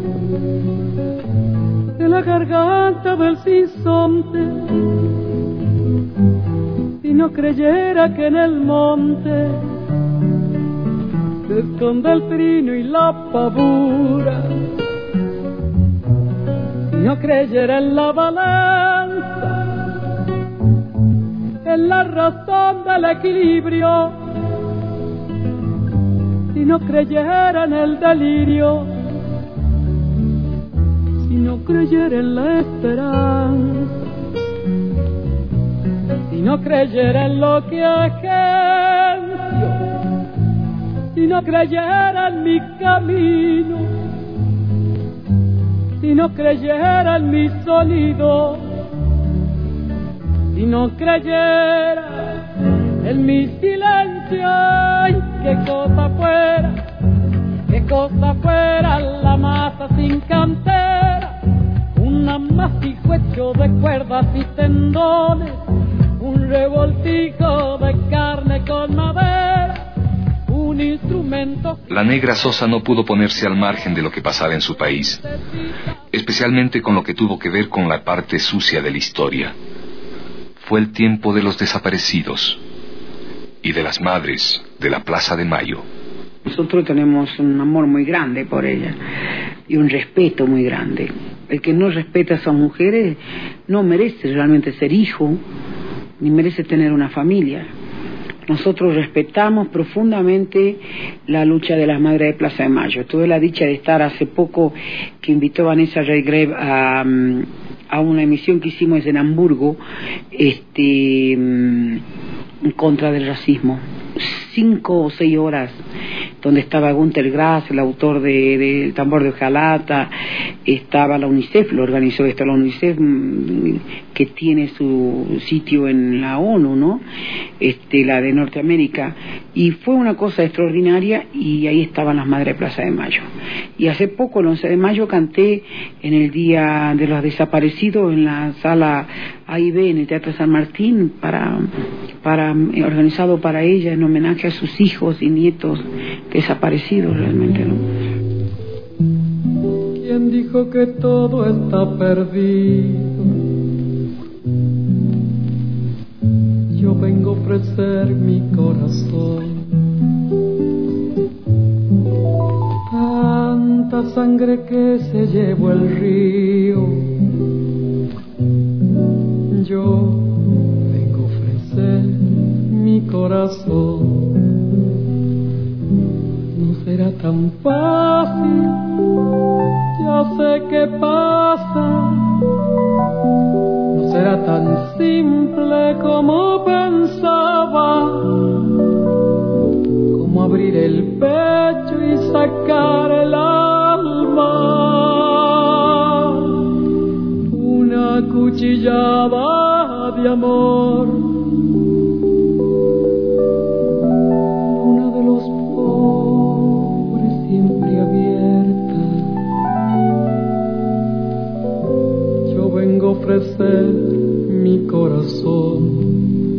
de la garganta del sinsonte, si no creyera que en el monte se esconde el trino y la pavura, si no creyera en la balanza, en la razón del equilibrio, si no creyera en el delirio, si no creyera en la esperanza, si no creyera en lo que agencio, si no creyera en mi camino, si no creyera en mi sonido, si no creyera en mi silencio, ay, qué cosa fuera la masa sin cantera, un amasijo hecho de cuerdas y tendones, un revoltijo de carne con madera, un instrumento. La negra Sosa no pudo ponerse al margen de lo que pasaba en su país, especialmente con lo que tuvo que ver con la parte sucia de la historia. Fue el tiempo de los desaparecidos y de las madres de la Plaza de Mayo. Nosotros tenemos un amor muy grande por ella y un respeto muy grande. El que no respeta a esas mujeres no merece realmente ser hijo, ni merece tener una familia. Nosotros respetamos profundamente la lucha de las madres de Plaza de Mayo. Tuve la dicha de estar hace poco, que invitó Vanessa Redgrave a una emisión que hicimos en Hamburgo, en contra del racismo. 5 o 6 horas, donde estaba Günter Grass, el autor de Tambor de Hojalata, estaba la UNICEF, lo organizó la UNICEF, que tiene su sitio en la ONU, ¿no? La de Norteamérica, y fue una cosa extraordinaria, y ahí estaban las madres de Plaza de Mayo. Y hace poco, el 11 de mayo, canté en el Día de los Desaparecidos en la sala AIB en el Teatro San Martín, organizado para ella en homenaje a sus hijos y nietos desaparecidos realmente, ¿no? ¿Quién dijo que todo está perdido? Yo vengo a ofrecer mi corazón. esta sangre que se llevó el río. Yo vengo a ofrecer mi corazón. No será tan fácil, ya sé qué pasa. No será tan simple como pensaba, como abrir el pecho y sacar el alma. Una cuchillada de amor. Una de los pobres siempre abierta. Yo vengo a ofrecer mi corazón.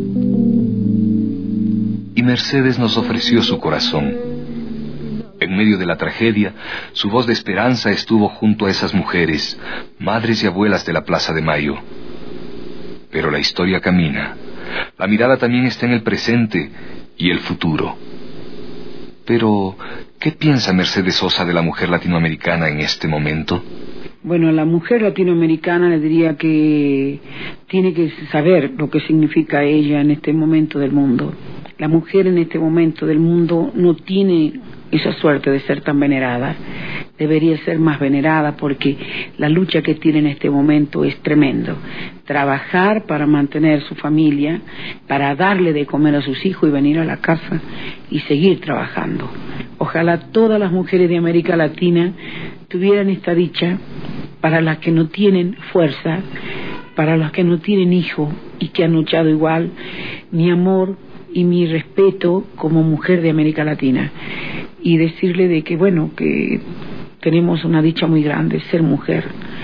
Y Mercedes nos ofreció su corazón. En medio de la tragedia, su voz de esperanza estuvo junto a esas mujeres, madres y abuelas de la Plaza de Mayo. Pero la historia camina. La mirada también está en el presente y el futuro. Pero, ¿qué piensa Mercedes Sosa de la mujer latinoamericana en este momento? Bueno, a la mujer latinoamericana le diría que tiene que saber lo que significa ella en este momento del mundo. La mujer en este momento del mundo no tiene esa suerte de ser tan venerada. Debería ser más venerada porque la lucha que tiene en este momento es tremendo. Trabajar para mantener su familia, para darle de comer a sus hijos y venir a la casa y seguir trabajando. Ojalá todas las mujeres de América Latina tuvieran esta dicha, para las que no tienen fuerza, para las que no tienen hijos y que han luchado igual. Mi amor y mi respeto como mujer de América Latina, y decirle de que bueno, que tenemos una dicha muy grande, ser mujer.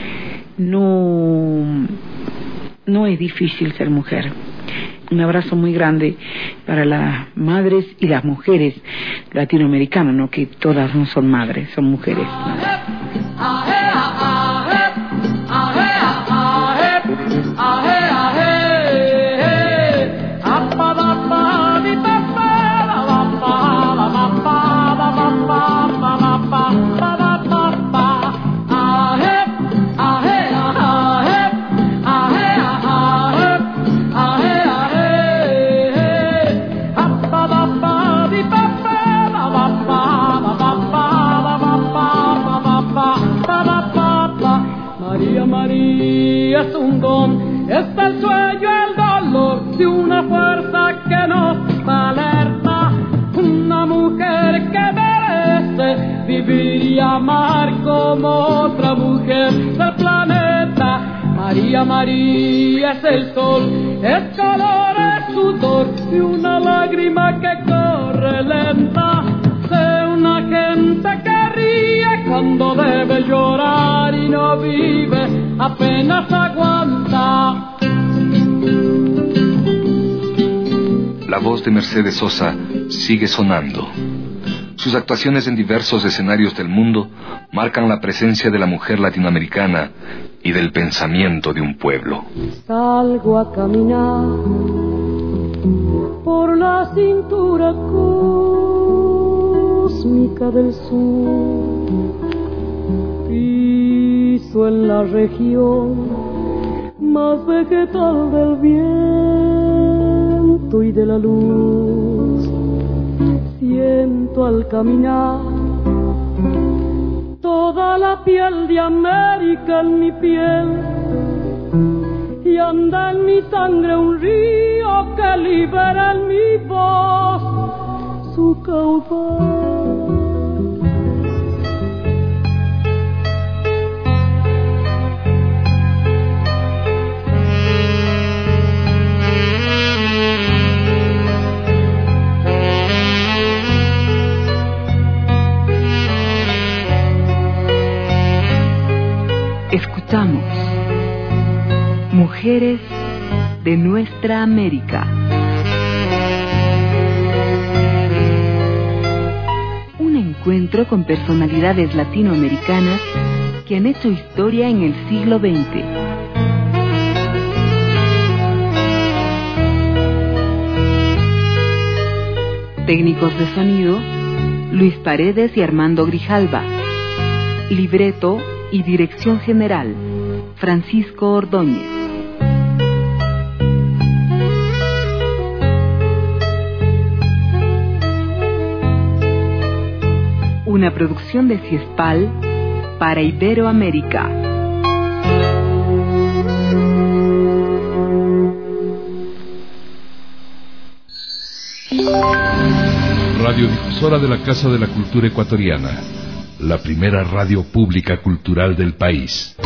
No es difícil ser mujer. Un abrazo muy grande para las madres y las mujeres latinoamericanas, no que todas no son madres, son mujeres. María es un don, es el sueño, el dolor de una fuerza que nos alerta. Una mujer que merece vivir y amar como otra mujer del planeta. María, María es el sol, es calor, es sudor y una lágrima que corre lenta. Sé una gente que ríe cuando debe llorar y no vive, apenas aguanta. La voz de Mercedes Sosa sigue sonando. Sus actuaciones en diversos escenarios del mundo marcan la presencia de la mujer latinoamericana y del pensamiento de un pueblo. Salgo a caminar por la cintura cósmica del sur, piso en la región más vegetal del viento y de la luz. Siento al caminar toda la piel de América en mi piel, y anda en mi sangre un río que libera en mi voz su caudal. Escuchamos Mujeres de Nuestra América. Un encuentro con personalidades latinoamericanas que han hecho historia en el siglo XX. Técnicos de sonido, Luis Paredes y Armando Grijalva. Libreto y dirección general, Francisco Ordóñez. Una producción de Ciespal para Iberoamérica. Radiodifusora de la Casa de la Cultura Ecuatoriana, la primera radio pública cultural del país.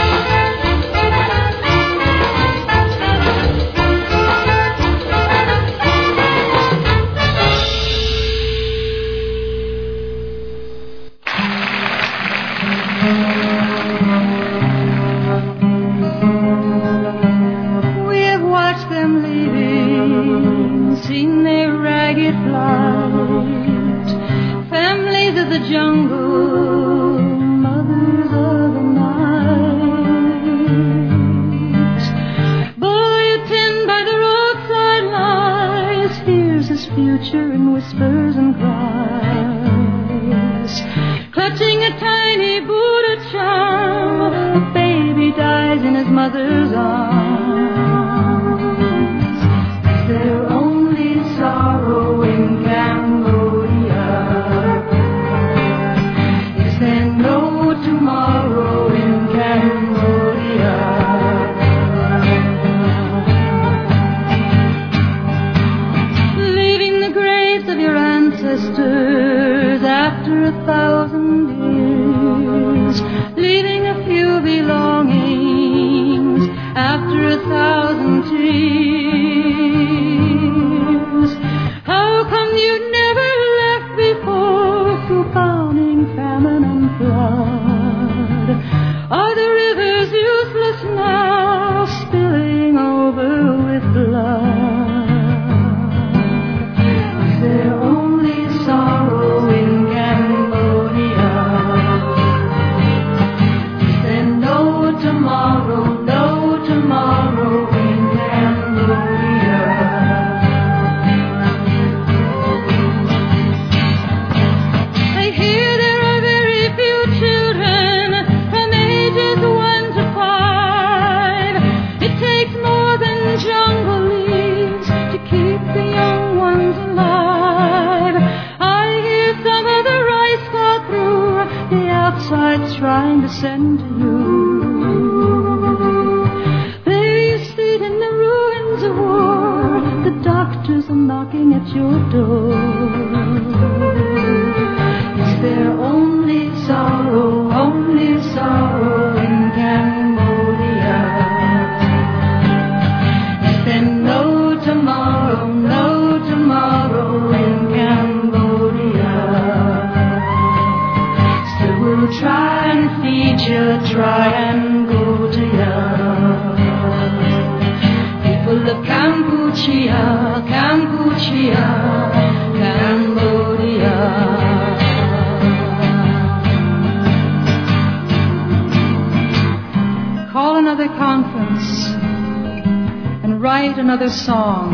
Another song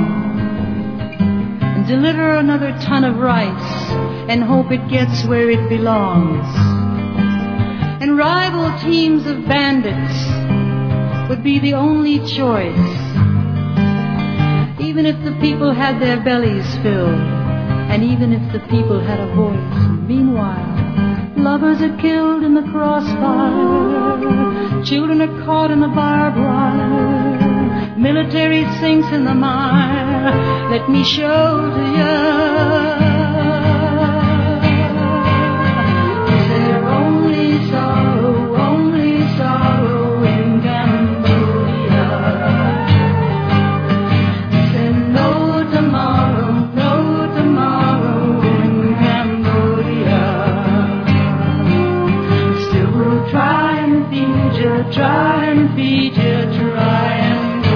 and deliver another ton of rice and hope it gets where it belongs. And rival teams of bandits would be the only choice, even if the people had their bellies filled and even if the people had a voice. Meanwhile, lovers are killed in the crossfire, children are caught in the barbed wire, military sinks in the mire. Let me show to you. Is there only sorrow in Cambodia? Is there no tomorrow in Cambodia? Still we'll try and feed you, try and feed you, try and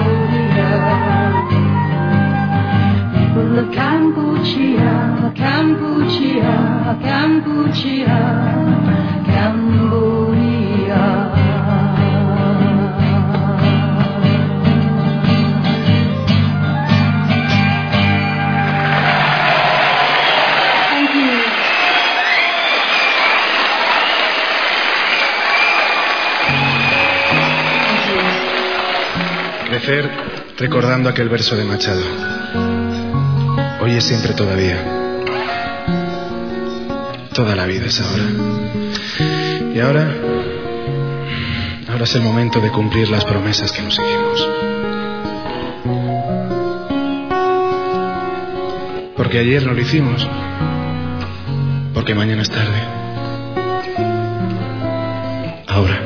Cambodia, Cambodia, Cambodia, Cambodia. Thank you. amanecer recordando aquel verso de Machado. Hoy es siempre todavía. Toda la vida es ahora. Y ahora es el momento de cumplir las promesas que nos hicimos. Porque ayer no lo hicimos. Porque mañana es tarde. Ahora.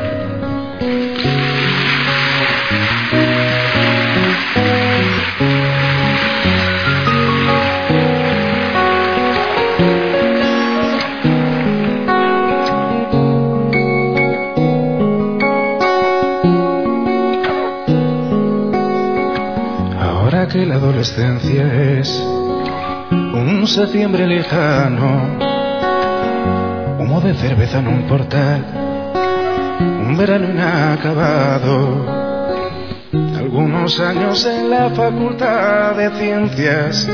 Ahora que la adolescencia es un septiembre lejano, humo de cerveza en un portal, un verano inacabado, algunos años en la facultad de ciencias,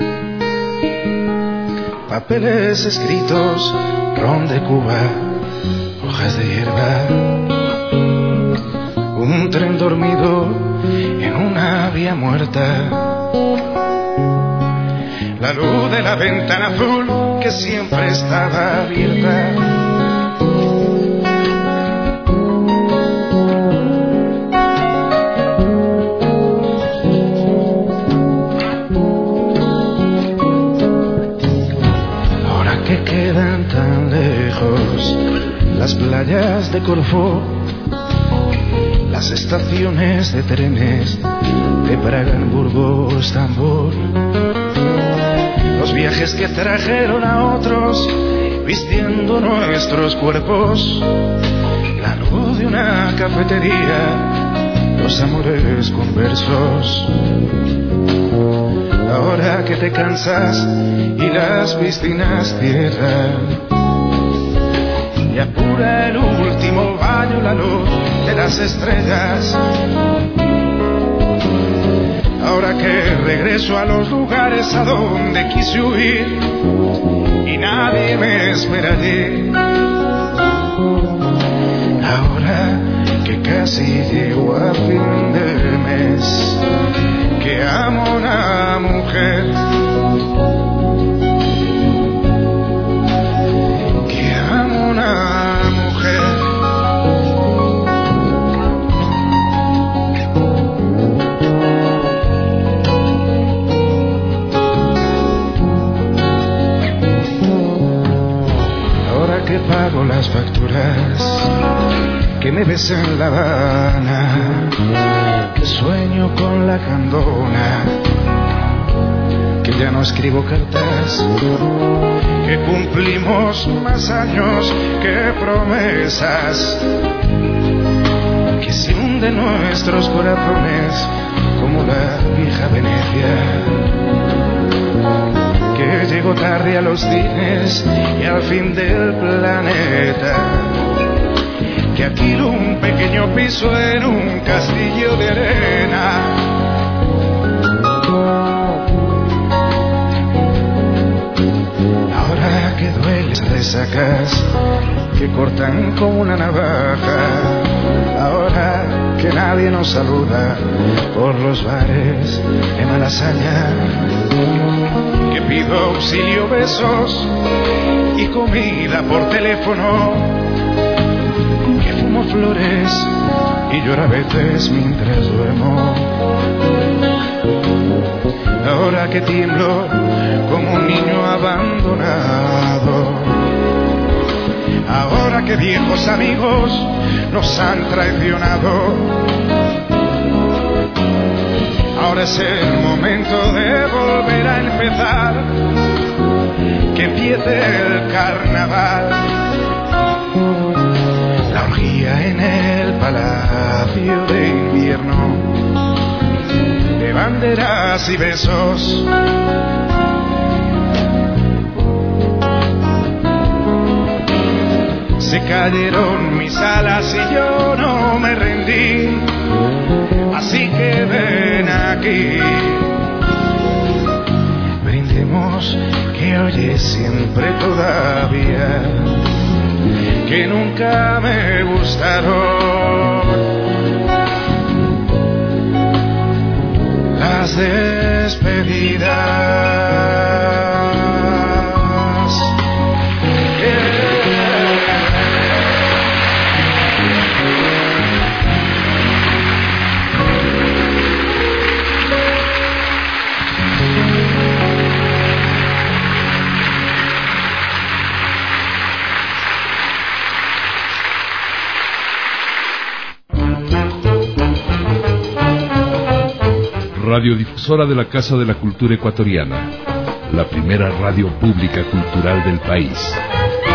papeles escritos, ron de Cuba, hojas de hierba, un tren dormido en una vía muerta, la luz de la ventana azul que siempre estaba abierta. Ahora que quedan tan lejos las playas de Corfú, las estaciones de trenes de Praga, Hamburgo, Estambul, los viajes que trajeron a otros vistiendo nuestros cuerpos, la luz de una cafetería, los amores conversos. Ahora que te cansas y las piscinas cierran y apura el último baño la luz de las estrellas, ahora que regreso a los lugares a donde quise huir y nadie me espera allí, ahora que casi llego a fin de mes, que amo a una mujer, que amo a una mujer. Que pago las facturas, que me ves en La Habana, que sueño con la candona, que ya no escribo cartas, que cumplimos más años que promesas, que se hunden nuestros corazones como la vieja Venecia, que llego tarde a los cines y al fin del planeta, que alquilo un pequeño piso en un castillo de arena, ahora que duelen resacas que cortan como una navaja, ahora que nadie nos saluda por los bares de Malasaña, que pido auxilio, besos y comida por teléfono, que fumo flores y lloro a veces mientras duermo, ahora que tiemblo como un niño abandonado, ahora que viejos amigos nos han traicionado, ahora es el momento de volver a empezar, que empiece el carnaval, la orgía en el palacio de invierno, de banderas y besos. Se cayeron mis alas y yo no me rendí, así que ven aquí, brindemos que hoy es siempre todavía, que nunca me gustaron despedidas. Radiodifusora de la Casa de la Cultura Ecuatoriana, la primera radio pública cultural del país.